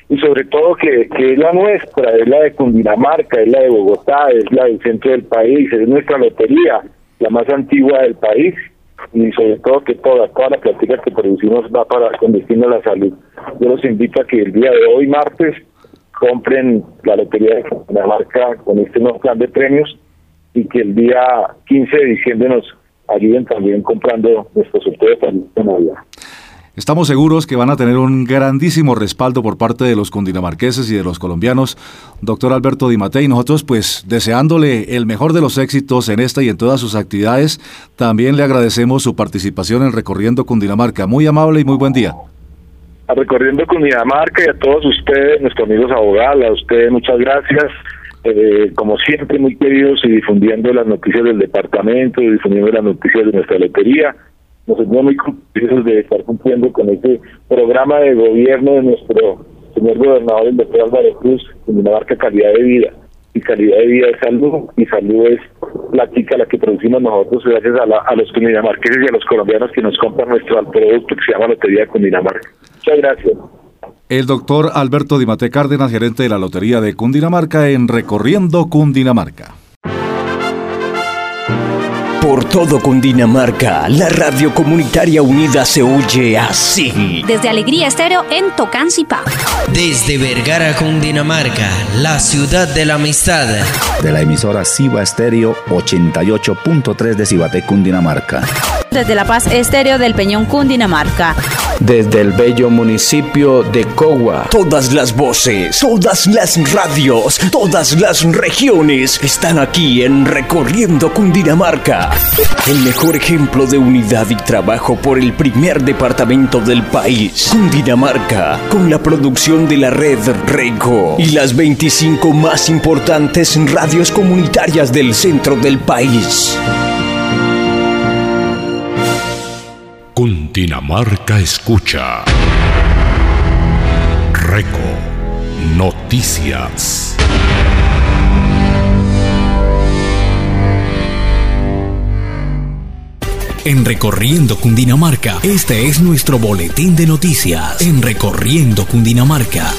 y sobre todo que, que es la nuestra, es la de Cundinamarca, es la de Bogotá, es la del centro del país, es nuestra lotería, la más antigua del país, y sobre todo que toda, toda la plática que producimos va para con destino a la salud. Yo los invito a que el día de hoy, martes, compren la lotería de Cundinamarca con este nuevo plan de premios, y que el día quince de diciembre nos ayuden también comprando nuestro sorteo de salud de Navidad. Estamos seguros que van a tener un grandísimo respaldo por parte de los cundinamarqueses y de los colombianos. Doctor Alberto Di Mattei, nosotros pues deseándole el mejor de los éxitos en esta y en todas sus actividades, también le agradecemos su participación en Recorriendo Cundinamarca. Muy amable y muy buen día. A Recorriendo Cundinamarca y a todos ustedes, nuestros amigos abogados, a ustedes muchas gracias. Eh, como siempre, muy queridos, y difundiendo las noticias del departamento, y difundiendo las noticias de nuestra lotería. Nos sentimos muy contentos de estar cumpliendo con este programa de gobierno de nuestro señor gobernador, el doctor Álvaro Cruz, Cundinamarca Calidad de Vida. Y calidad de vida es salud, y salud es plática la que producimos nosotros gracias a, la, a los cundinamarqueses y a los colombianos que nos compran nuestro producto que se llama Lotería de Cundinamarca. Muchas gracias. El doctor Alberto Di Mattei Cárdenas, gerente de la Lotería de Cundinamarca en Recorriendo Cundinamarca. Por todo Cundinamarca, la radio comunitaria unida se oye así. Desde Alegría Estéreo en Tocancipá. Desde Vergara, Cundinamarca, la ciudad de la amistad. De la emisora Ciba Estéreo ochenta y ocho punto tres de Cibaté, Cundinamarca. Desde La Paz Estéreo del Peñón, Cundinamarca. Desde el bello municipio de Cogua. Todas las voces, todas las radios, todas las regiones están aquí en Recorriendo Cundinamarca. El mejor ejemplo de unidad y trabajo por el primer departamento del país, Cundinamarca, con la producción de la red Rego y las veinticinco más importantes radios comunitarias del centro del país. Cundinamarca escucha. Reco Noticias. En Recorriendo Cundinamarca, este es nuestro boletín de noticias. En Recorriendo Cundinamarca.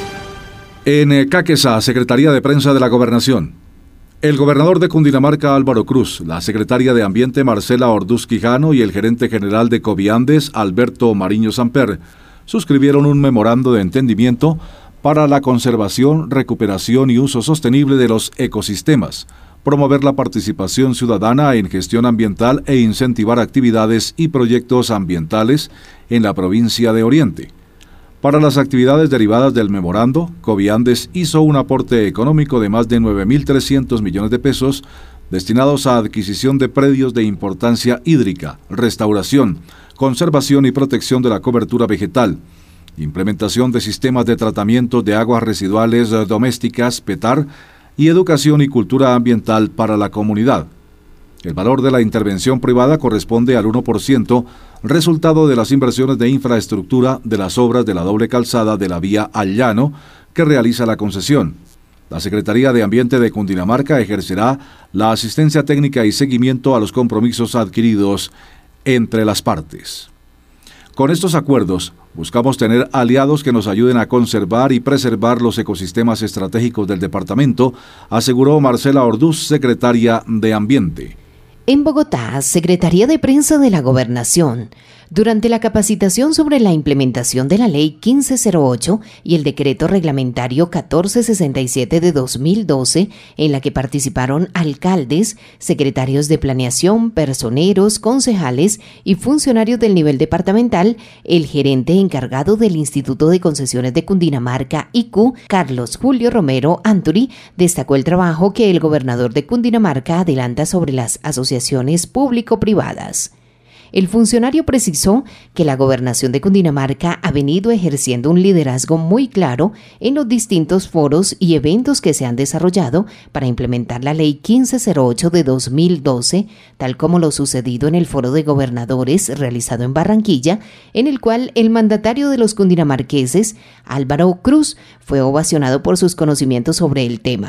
En Caquesa, Secretaría de Prensa de la Gobernación. El gobernador de Cundinamarca, Álvaro Cruz, la secretaria de Ambiente, Marcela Orduz Quijano, y el gerente general de Coviandes, Alberto Mariño Samper, suscribieron un memorando de entendimiento para la conservación, recuperación y uso sostenible de los ecosistemas, promover la participación ciudadana en gestión ambiental e incentivar actividades y proyectos ambientales en la provincia de Oriente. Para las actividades derivadas del memorando, Coviandes hizo un aporte económico de más de nueve mil trescientos millones de pesos destinados a adquisición de predios de importancia hídrica, restauración, conservación y protección de la cobertura vegetal, implementación de sistemas de tratamiento de aguas residuales domésticas, PETAR, y educación y cultura ambiental para la comunidad. El valor de la intervención privada corresponde al uno por ciento, resultado de las inversiones de infraestructura de las obras de la doble calzada de la vía al llano que realiza la concesión. La Secretaría de Ambiente de Cundinamarca ejercerá la asistencia técnica y seguimiento a los compromisos adquiridos entre las partes. Con estos acuerdos, buscamos tener aliados que nos ayuden a conservar y preservar los ecosistemas estratégicos del departamento, aseguró Marcela Orduz, secretaria de Ambiente. En Bogotá, Secretaría de Prensa de la Gobernación, durante la capacitación sobre la implementación de la Ley quince cero ocho y el Decreto Reglamentario catorce sesenta y siete de dos mil doce, en la que participaron alcaldes, secretarios de planeación, personeros, concejales y funcionarios del nivel departamental, el gerente encargado del Instituto de Concesiones de Cundinamarca, I C U, Carlos Julio Romero Anturi, destacó el trabajo que el gobernador de Cundinamarca adelanta sobre las asociaciones público-privadas. El funcionario precisó que la gobernación de Cundinamarca ha venido ejerciendo un liderazgo muy claro en los distintos foros y eventos que se han desarrollado para implementar la Ley quince cero ocho de dos mil doce, tal como lo sucedido en el Foro de Gobernadores realizado en Barranquilla, en el cual el mandatario de los cundinamarqueses, Álvaro Cruz, fue ovacionado por sus conocimientos sobre el tema.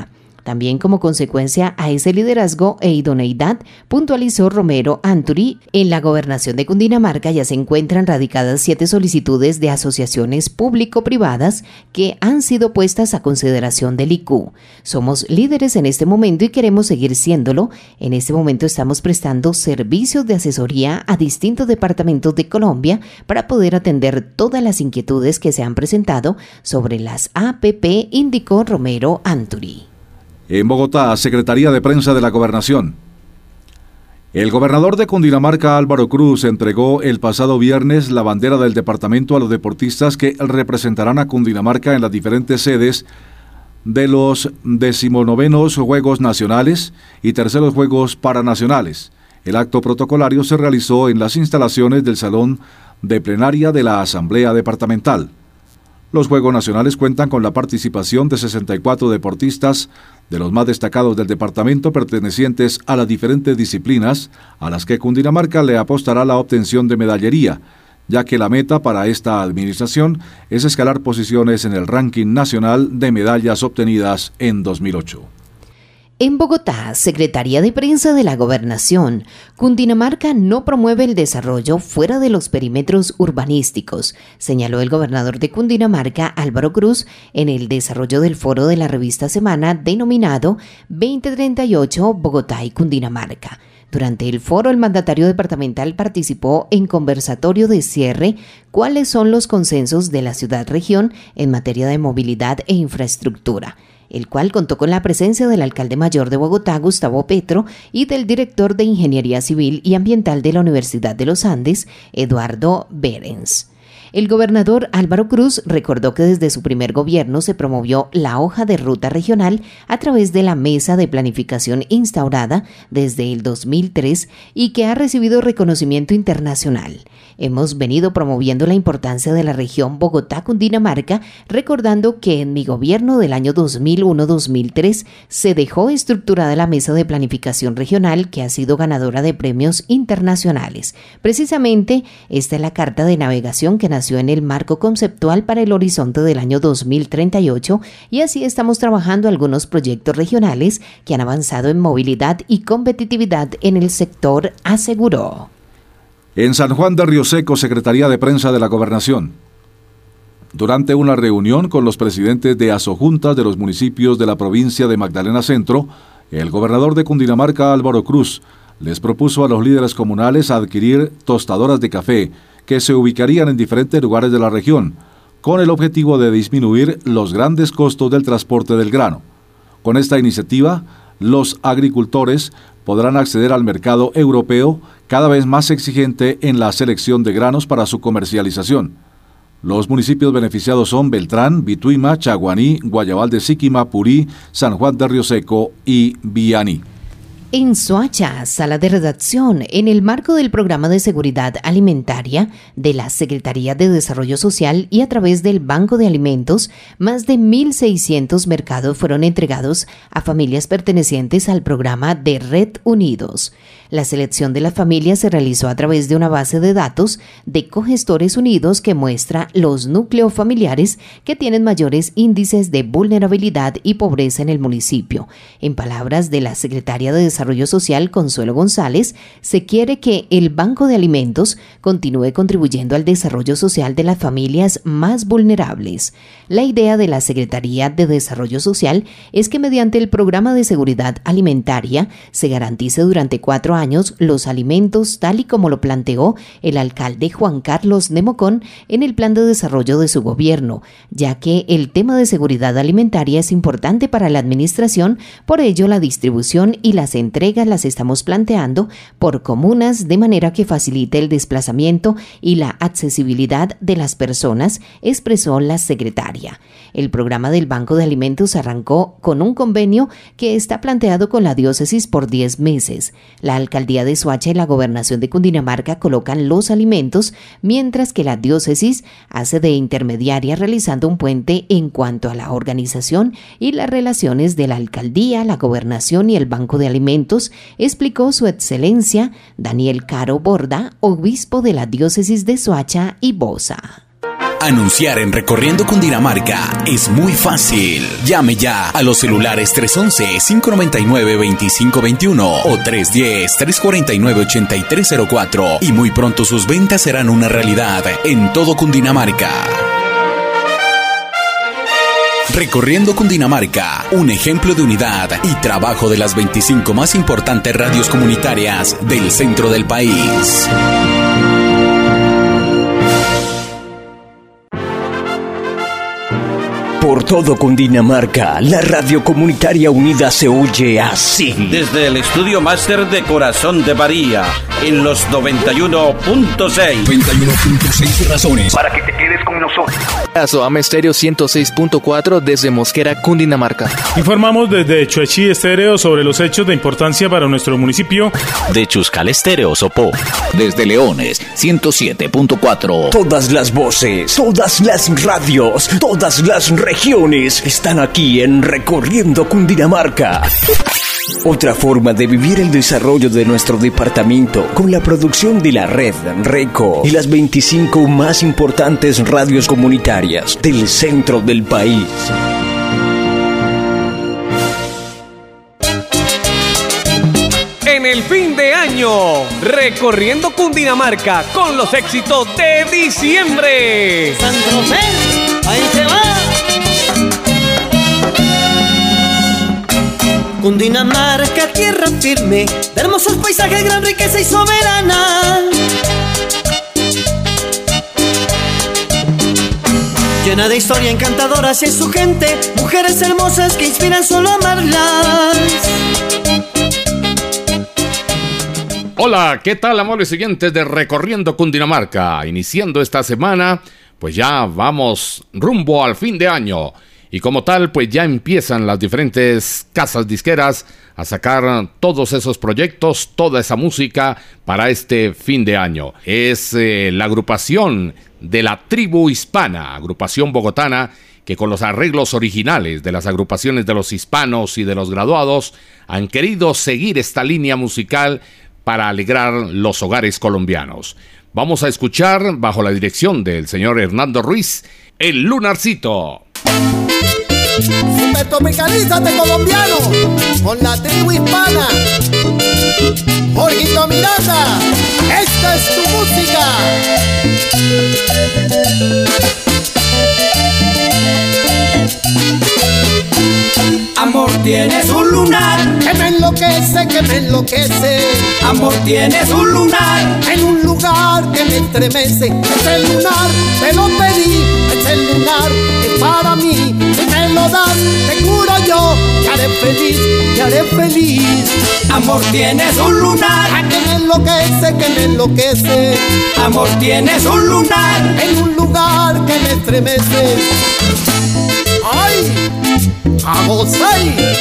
también como consecuencia a ese liderazgo e idoneidad, puntualizó Romero Anturi. En la gobernación de Cundinamarca ya se encuentran radicadas siete solicitudes de asociaciones público-privadas que han sido puestas a consideración del I C U. Somos líderes en este momento y queremos seguir siéndolo. En este momento estamos prestando servicios de asesoría a distintos departamentos de Colombia para poder atender todas las inquietudes que se han presentado sobre las A P P, indicó Romero Anturi. En Bogotá, Secretaría de Prensa de la Gobernación. El gobernador de Cundinamarca, Álvaro Cruz, entregó el pasado viernes la bandera del departamento a los deportistas que representarán a Cundinamarca en las diferentes sedes de los decimonovenos Juegos Nacionales y terceros Juegos Paranacionales. El acto protocolario se realizó en las instalaciones del Salón de Plenaria de la Asamblea Departamental. Los Juegos Nacionales cuentan con la participación de sesenta y cuatro deportistas de los más destacados del departamento pertenecientes a las diferentes disciplinas a las que Cundinamarca le apostará la obtención de medallería, ya que la meta para esta administración es escalar posiciones en el ranking nacional de medallas obtenidas en dos mil ocho. En Bogotá, Secretaría de Prensa de la Gobernación, Cundinamarca no promueve el desarrollo fuera de los perímetros urbanísticos, señaló el gobernador de Cundinamarca, Álvaro Cruz, en el desarrollo del foro de la revista Semana denominado veinte treinta y ocho Bogotá y Cundinamarca. Durante el foro, el mandatario departamental participó en conversatorio de cierre cuáles son los consensos de la ciudad-región en materia de movilidad e infraestructura, el cual contó con la presencia del alcalde mayor de Bogotá, Gustavo Petro, y del director de Ingeniería Civil y Ambiental de la Universidad de los Andes, Eduardo Berens. El gobernador Álvaro Cruz recordó que desde su primer gobierno se promovió la hoja de ruta regional a través de la mesa de planificación instaurada desde el dos mil tres y que ha recibido reconocimiento internacional. Hemos venido promoviendo la importancia de la región Bogotá-Cundinamarca, recordando que en mi gobierno del año dos mil uno a dos mil tres se dejó estructurada la mesa de planificación regional que ha sido ganadora de premios internacionales. Precisamente, esta es la carta de navegación que nació en el marco conceptual para el horizonte del año dos mil treinta y ocho y así estamos trabajando algunos proyectos regionales que han avanzado en movilidad y competitividad en el sector, aseguró. En San Juan de Río Seco, Secretaría de Prensa de la Gobernación. Durante una reunión con los presidentes de asojuntas de los municipios de la provincia de Magdalena Centro, el gobernador de Cundinamarca, Álvaro Cruz, les propuso a los líderes comunales adquirir tostadoras de café que se ubicarían en diferentes lugares de la región, con el objetivo de disminuir los grandes costos del transporte del grano. Con esta iniciativa, los agricultores podrán acceder al mercado europeo cada vez más exigente en la selección de granos para su comercialización. Los municipios beneficiados son Beltrán, Bituima, Chaguaní, Guayabal de Siquima, Purí, San Juan de Río Seco y Vianí. En Soacha, sala de redacción, en el marco del programa de seguridad alimentaria de la Secretaría de Desarrollo Social y a través del Banco de Alimentos, más de mil seiscientos mercados fueron entregados a familias pertenecientes al programa de Red Unidos. La selección de las familias se realizó a través de una base de datos de Cogestores Unidos que muestra los núcleos familiares que tienen mayores índices de vulnerabilidad y pobreza en el municipio. En palabras de la secretaria de Desarrollo Social, Consuelo González, se quiere que el Banco de Alimentos continúe contribuyendo al desarrollo social de las familias más vulnerables. La idea de la Secretaría de Desarrollo Social es que mediante el programa de seguridad alimentaria se garantice durante cuatro años los alimentos tal y como lo planteó el alcalde Juan Carlos Nemocón en el plan de desarrollo de su gobierno, ya que el tema de seguridad alimentaria es importante para la administración, por ello la distribución y las entregas las estamos planteando por comunas de manera que facilite el desplazamiento y la accesibilidad de las personas, expresó la secretaria. El programa del Banco de Alimentos arrancó con un convenio que está planteado con la diócesis por diez meses. La alcaldía de Soacha y la gobernación de Cundinamarca colocan los alimentos, mientras que la diócesis hace de intermediaria realizando un puente en cuanto a la organización y las relaciones de la alcaldía, la gobernación y el Banco de Alimentos, explicó su excelencia Daniel Caro Borda, obispo de la diócesis de Soacha y Bosa. Anunciar en Recorriendo Cundinamarca es muy fácil. Llame ya a los celulares tres once, cinco noventa y nueve, veinticinco veintiuno o tres diez, tres cuarenta y nueve, ochenta y tres cero cuatro y muy pronto sus ventas serán una realidad en todo Cundinamarca. Recorriendo Cundinamarca, un ejemplo de unidad y trabajo de las veinticinco más importantes radios comunitarias del centro del país. Por todo Cundinamarca, la radio comunitaria unida se oye así. Desde el estudio máster de Corazón de María, en los noventa y uno punto seis. noventa y uno punto seis razones para que te quedes con nosotros. Soama Estéreo ciento seis punto cuatro desde Mosquera, Cundinamarca. Informamos desde Chuachi Estéreo sobre los hechos de importancia para nuestro municipio. De Chuscal Estéreo Sopó. Desde Leones, ciento siete punto cuatro. Todas las voces, todas las radios, todas las regiones están aquí en Recorriendo Cundinamarca. Otra forma de vivir el desarrollo de nuestro departamento con la producción de la red RECO y las veinticinco más importantes radios comunitarias del centro del país. En el fin de año, Recorriendo Cundinamarca con los éxitos de diciembre. San José, ahí se va. Cundinamarca, tierra firme, de hermosos paisajes, gran riqueza y soberana. Llena de historia encantadora hacia su gente, mujeres hermosas que inspiran solo a amarlas. Hola, ¿qué tal, amables siguientes de Recorriendo Cundinamarca? Iniciando esta semana, pues ya vamos rumbo al fin de año. Y como tal, pues ya empiezan las diferentes casas disqueras a sacar todos esos proyectos, toda esa música para este fin de año. Es eh, la agrupación de la Tribu Hispana, agrupación bogotana, que con los arreglos originales de las agrupaciones de los hispanos y de los graduados han querido seguir esta línea musical para alegrar los hogares colombianos. Vamos a escuchar, bajo la dirección del señor Hernando Ruiz, El Lunarcito. Super tropicalízate colombiano con la Tribu Hispana. Jorgito Miranda, esta es tu música. Amor, tienes un lunar que me enloquece, que me enloquece. Amor, tienes un lunar en un lugar que me estremece. Ese lunar te lo pedí, ese lunar es para mí. Si me lo das, te juro yo, te haré feliz, te haré feliz. Amor, tienes un lunar a que me enloquece, que me enloquece. Amor, tienes un lunar en un lugar que me estremece. ¡Ay! ¡A gozar!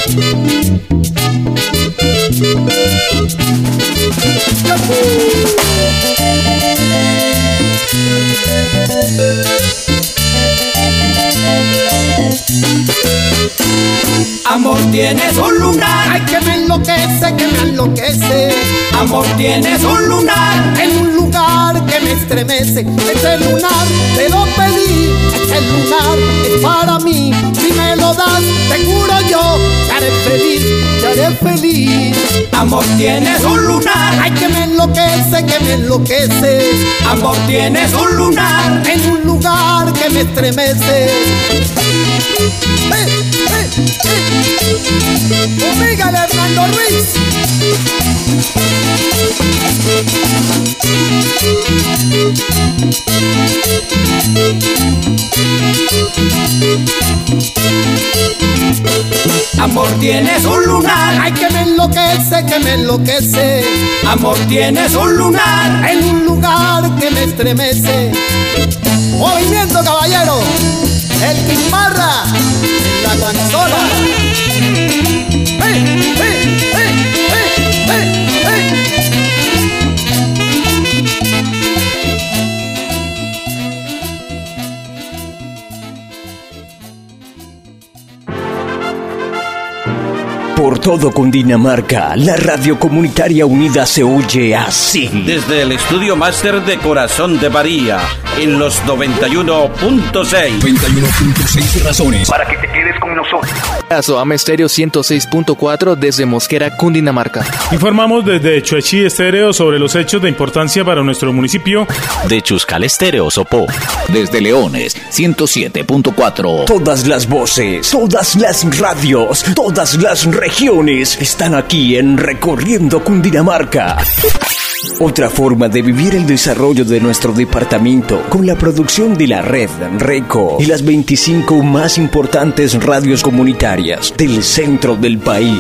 Amor, tienes un lunar. Ay, que me enloquece, que me enloquece. Amor, tienes un lunar en un lugar que me estremece. Ese lunar te lo pedí, ese lunar es para mí. Si me lo das, te juro yo, te haré feliz, te haré feliz. Amor, tienes un lunar. Ay, que me enloquece, que me enloquece. Amor, tienes un lunar en un lugar que me estremece. ¡Eh, eh, eh! ¡Omígale, Hernando Ruiz! Amor, tienes un lunar. Ay, que me enloquece, que me enloquece. Amor, tienes un lunar en un lugar que me estremece. Movimiento, caballero. El Quimbarra en la consola. ¡Hey, hey, hey, hey, hey, hey! Por todo Cundinamarca, la radio comunitaria unida se oye así. Desde el estudio máster de Corazón de María, en los noventa y uno punto seis. noventa y uno punto seis razones para que te quedes con nosotros. Soama Estéreo ciento seis punto cuatro desde Mosquera, Cundinamarca. Informamos desde Chuachi Estéreo sobre los hechos de importancia para nuestro municipio. De Chuscal Estéreo Sopó. Desde Leones ciento siete punto cuatro. Todas las voces, todas las radios, todas las regiones están aquí en Recorriendo Cundinamarca. Otra forma de vivir el desarrollo de nuestro departamento con la producción de la red RECO y las veinticinco más importantes radios comunitarias del centro del país.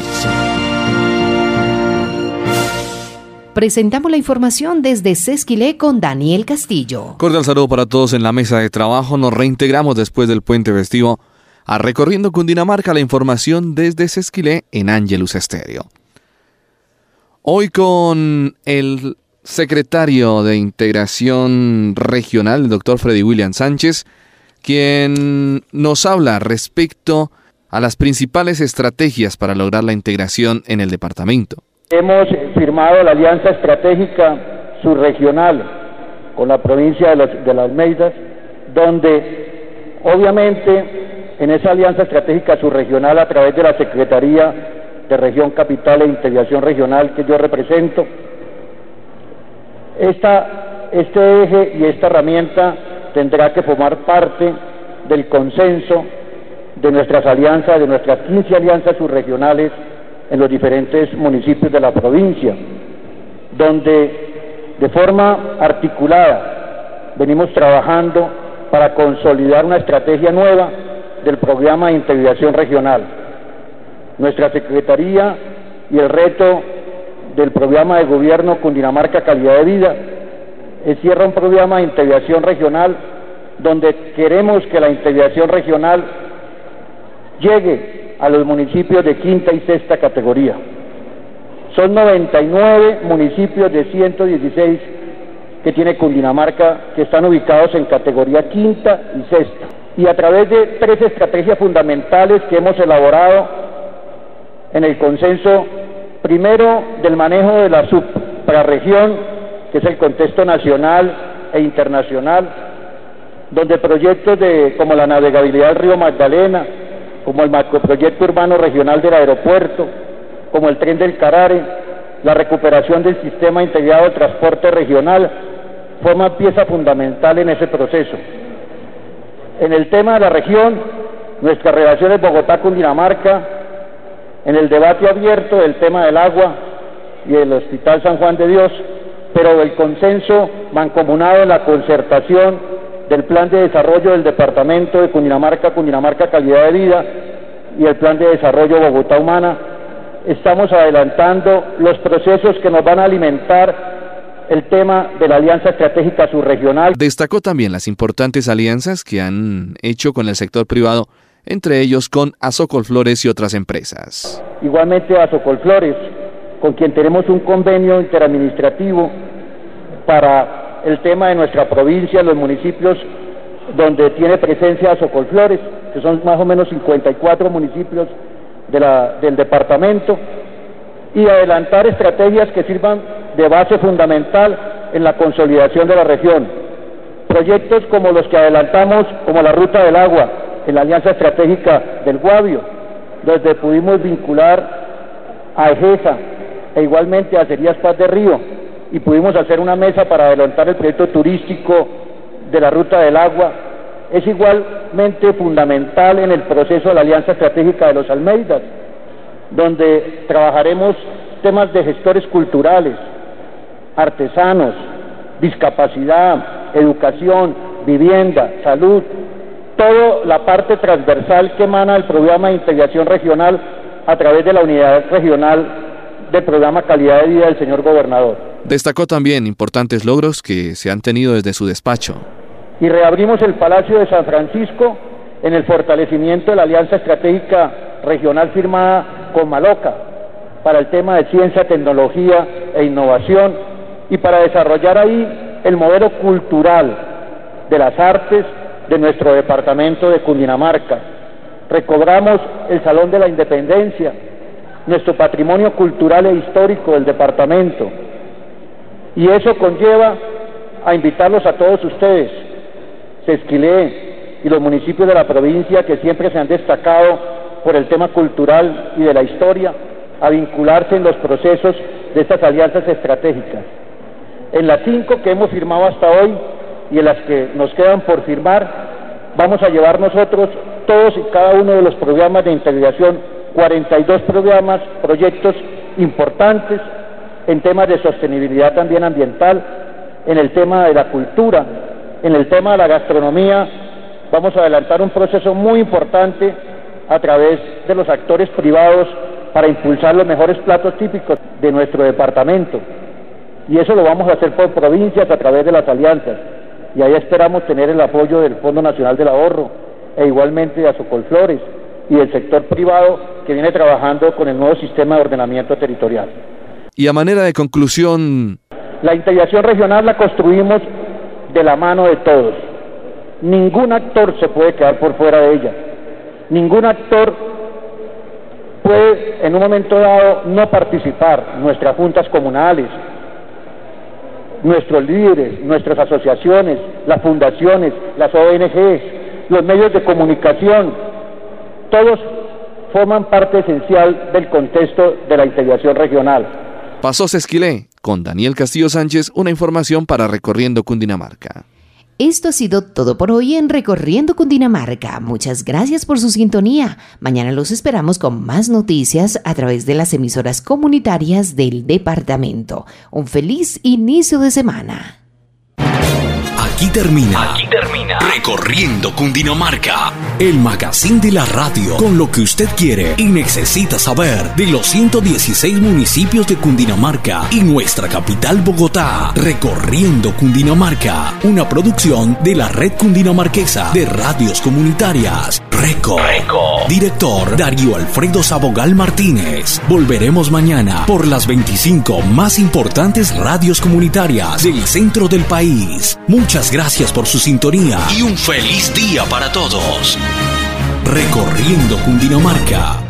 Presentamos la información desde Sesquilé con Daniel Castillo. Cordial saludo para todos en la mesa de trabajo. Nos reintegramos después del puente festivo a Recorriendo Cundinamarca, la información desde Sesquilé en Ángelus Estéreo. Hoy con el secretario de Integración Regional, el doctor Freddy William Sánchez, quien nos habla respecto a las principales estrategias para lograr la integración en el departamento. Hemos firmado la alianza estratégica subregional con la provincia de, los, de las Almeidas, donde obviamente en esa alianza estratégica subregional, a través de la Secretaría de Región Capital e Integración Regional que yo represento, esta, este eje y esta herramienta tendrá que formar parte del consenso de nuestras alianzas, de nuestras quince alianzas subregionales en los diferentes municipios de la provincia, donde de forma articulada venimos trabajando para consolidar una estrategia nueva del programa de integración regional. Nuestra Secretaría y el reto del programa de gobierno Cundinamarca Calidad de Vida encierra un programa de integración regional donde queremos que la integración regional llegue a los municipios de quinta y sexta categoría. Son noventa y nueve municipios de ciento dieciséis que tiene Cundinamarca que están ubicados en categoría quinta y sexta. Y a través de tres estrategias fundamentales que hemos elaborado en el consenso, primero del manejo de la suprarregión, que es el contexto nacional e internacional, donde proyectos de, como la navegabilidad del río Magdalena, como el macroproyecto urbano regional del aeropuerto, como el tren del Carare, la recuperación del sistema integrado de transporte regional, forman pieza fundamental en ese proceso. En el tema de la región, nuestras relaciones Bogotá-Cundinamarca, en el debate abierto del tema del agua y el Hospital San Juan de Dios, pero el consenso mancomunado en la concertación del Plan de Desarrollo del Departamento de Cundinamarca, Cundinamarca Calidad de Vida, y el Plan de Desarrollo Bogotá Humana, estamos adelantando los procesos que nos van a alimentar el tema de la Alianza Estratégica Subregional. Destacó también las importantes alianzas que han hecho con el sector privado, entre ellos con Azocolflores y otras empresas. Igualmente Azocolflores, con quien tenemos un convenio interadministrativo para el tema de nuestra provincia, los municipios donde tiene presencia Azocolflores, que son más o menos cincuenta y cuatro municipios de la, del departamento, y adelantar estrategias que sirvan de base fundamental en la consolidación de la región. Proyectos como los que adelantamos, como la Ruta del Agua, en la Alianza Estratégica del Guavio, donde pudimos vincular a EGESA e igualmente a Acerías Paz de Río, y pudimos hacer una mesa para adelantar el proyecto turístico de la Ruta del Agua. Es igualmente fundamental en el proceso de la Alianza Estratégica de los Almeidas, donde trabajaremos temas de gestores culturales, artesanos, discapacidad, educación, vivienda, salud, toda la parte transversal que emana del programa de integración regional a través de la unidad regional del programa Calidad de Vida del señor gobernador. Destacó también importantes logros que se han tenido desde su despacho. Y reabrimos el Palacio de San Francisco en el fortalecimiento de la Alianza Estratégica Regional firmada con Maloca para el tema de ciencia, tecnología e innovación, y para desarrollar ahí el modelo cultural de las artes de nuestro departamento de Cundinamarca. Recobramos el Salón de la Independencia, nuestro patrimonio cultural e histórico del departamento. Y eso conlleva a invitarlos a todos ustedes, Sesquilé y los municipios de la provincia que siempre se han destacado por el tema cultural y de la historia, a vincularse en los procesos de estas alianzas estratégicas. En las cinco que hemos firmado hasta hoy y en las que nos quedan por firmar, vamos a llevar nosotros todos y cada uno de los programas de integración, cuarenta y dos programas, proyectos importantes en temas de sostenibilidad también ambiental, en el tema de la cultura, en el tema de la gastronomía. Vamos a adelantar un proceso muy importante a través de los actores privados para impulsar los mejores platos típicos de nuestro departamento. Y eso lo vamos a hacer por provincias a través de las alianzas. Y ahí esperamos tener el apoyo del Fondo Nacional del Ahorro e igualmente de Azocolflores y del sector privado que viene trabajando con el nuevo sistema de ordenamiento territorial. Y a manera de conclusión... La integración regional la construimos de la mano de todos. Ningún actor se puede quedar por fuera de ella. Ningún actor puede en un momento dado no participar. Nuestras juntas comunales, nuestros líderes, nuestras asociaciones, las fundaciones, las O N Ges, los medios de comunicación, todos forman parte esencial del contexto de la integración regional. Pasó Sesquilé, con Daniel Castillo Sánchez, una información para Recorriendo Cundinamarca. Esto ha sido todo por hoy en Recorriendo Cundinamarca. Muchas gracias por su sintonía. Mañana los esperamos con más noticias a través de las emisoras comunitarias del departamento. Un feliz inicio de semana. Aquí termina, Aquí termina Recorriendo Cundinamarca, el magazine de la radio con lo que usted quiere y necesita saber de los ciento dieciséis municipios de Cundinamarca y nuestra capital Bogotá. Recorriendo Cundinamarca, una producción de la Red Cundinamarquesa de Radios Comunitarias. Reco. Reco. Director Darío Alfredo Sabogal Martínez. Volveremos mañana por las veinticinco más importantes radios comunitarias del centro del país. Muchas gracias por su sintonía y un feliz día para todos. Recorriendo Cundinamarca.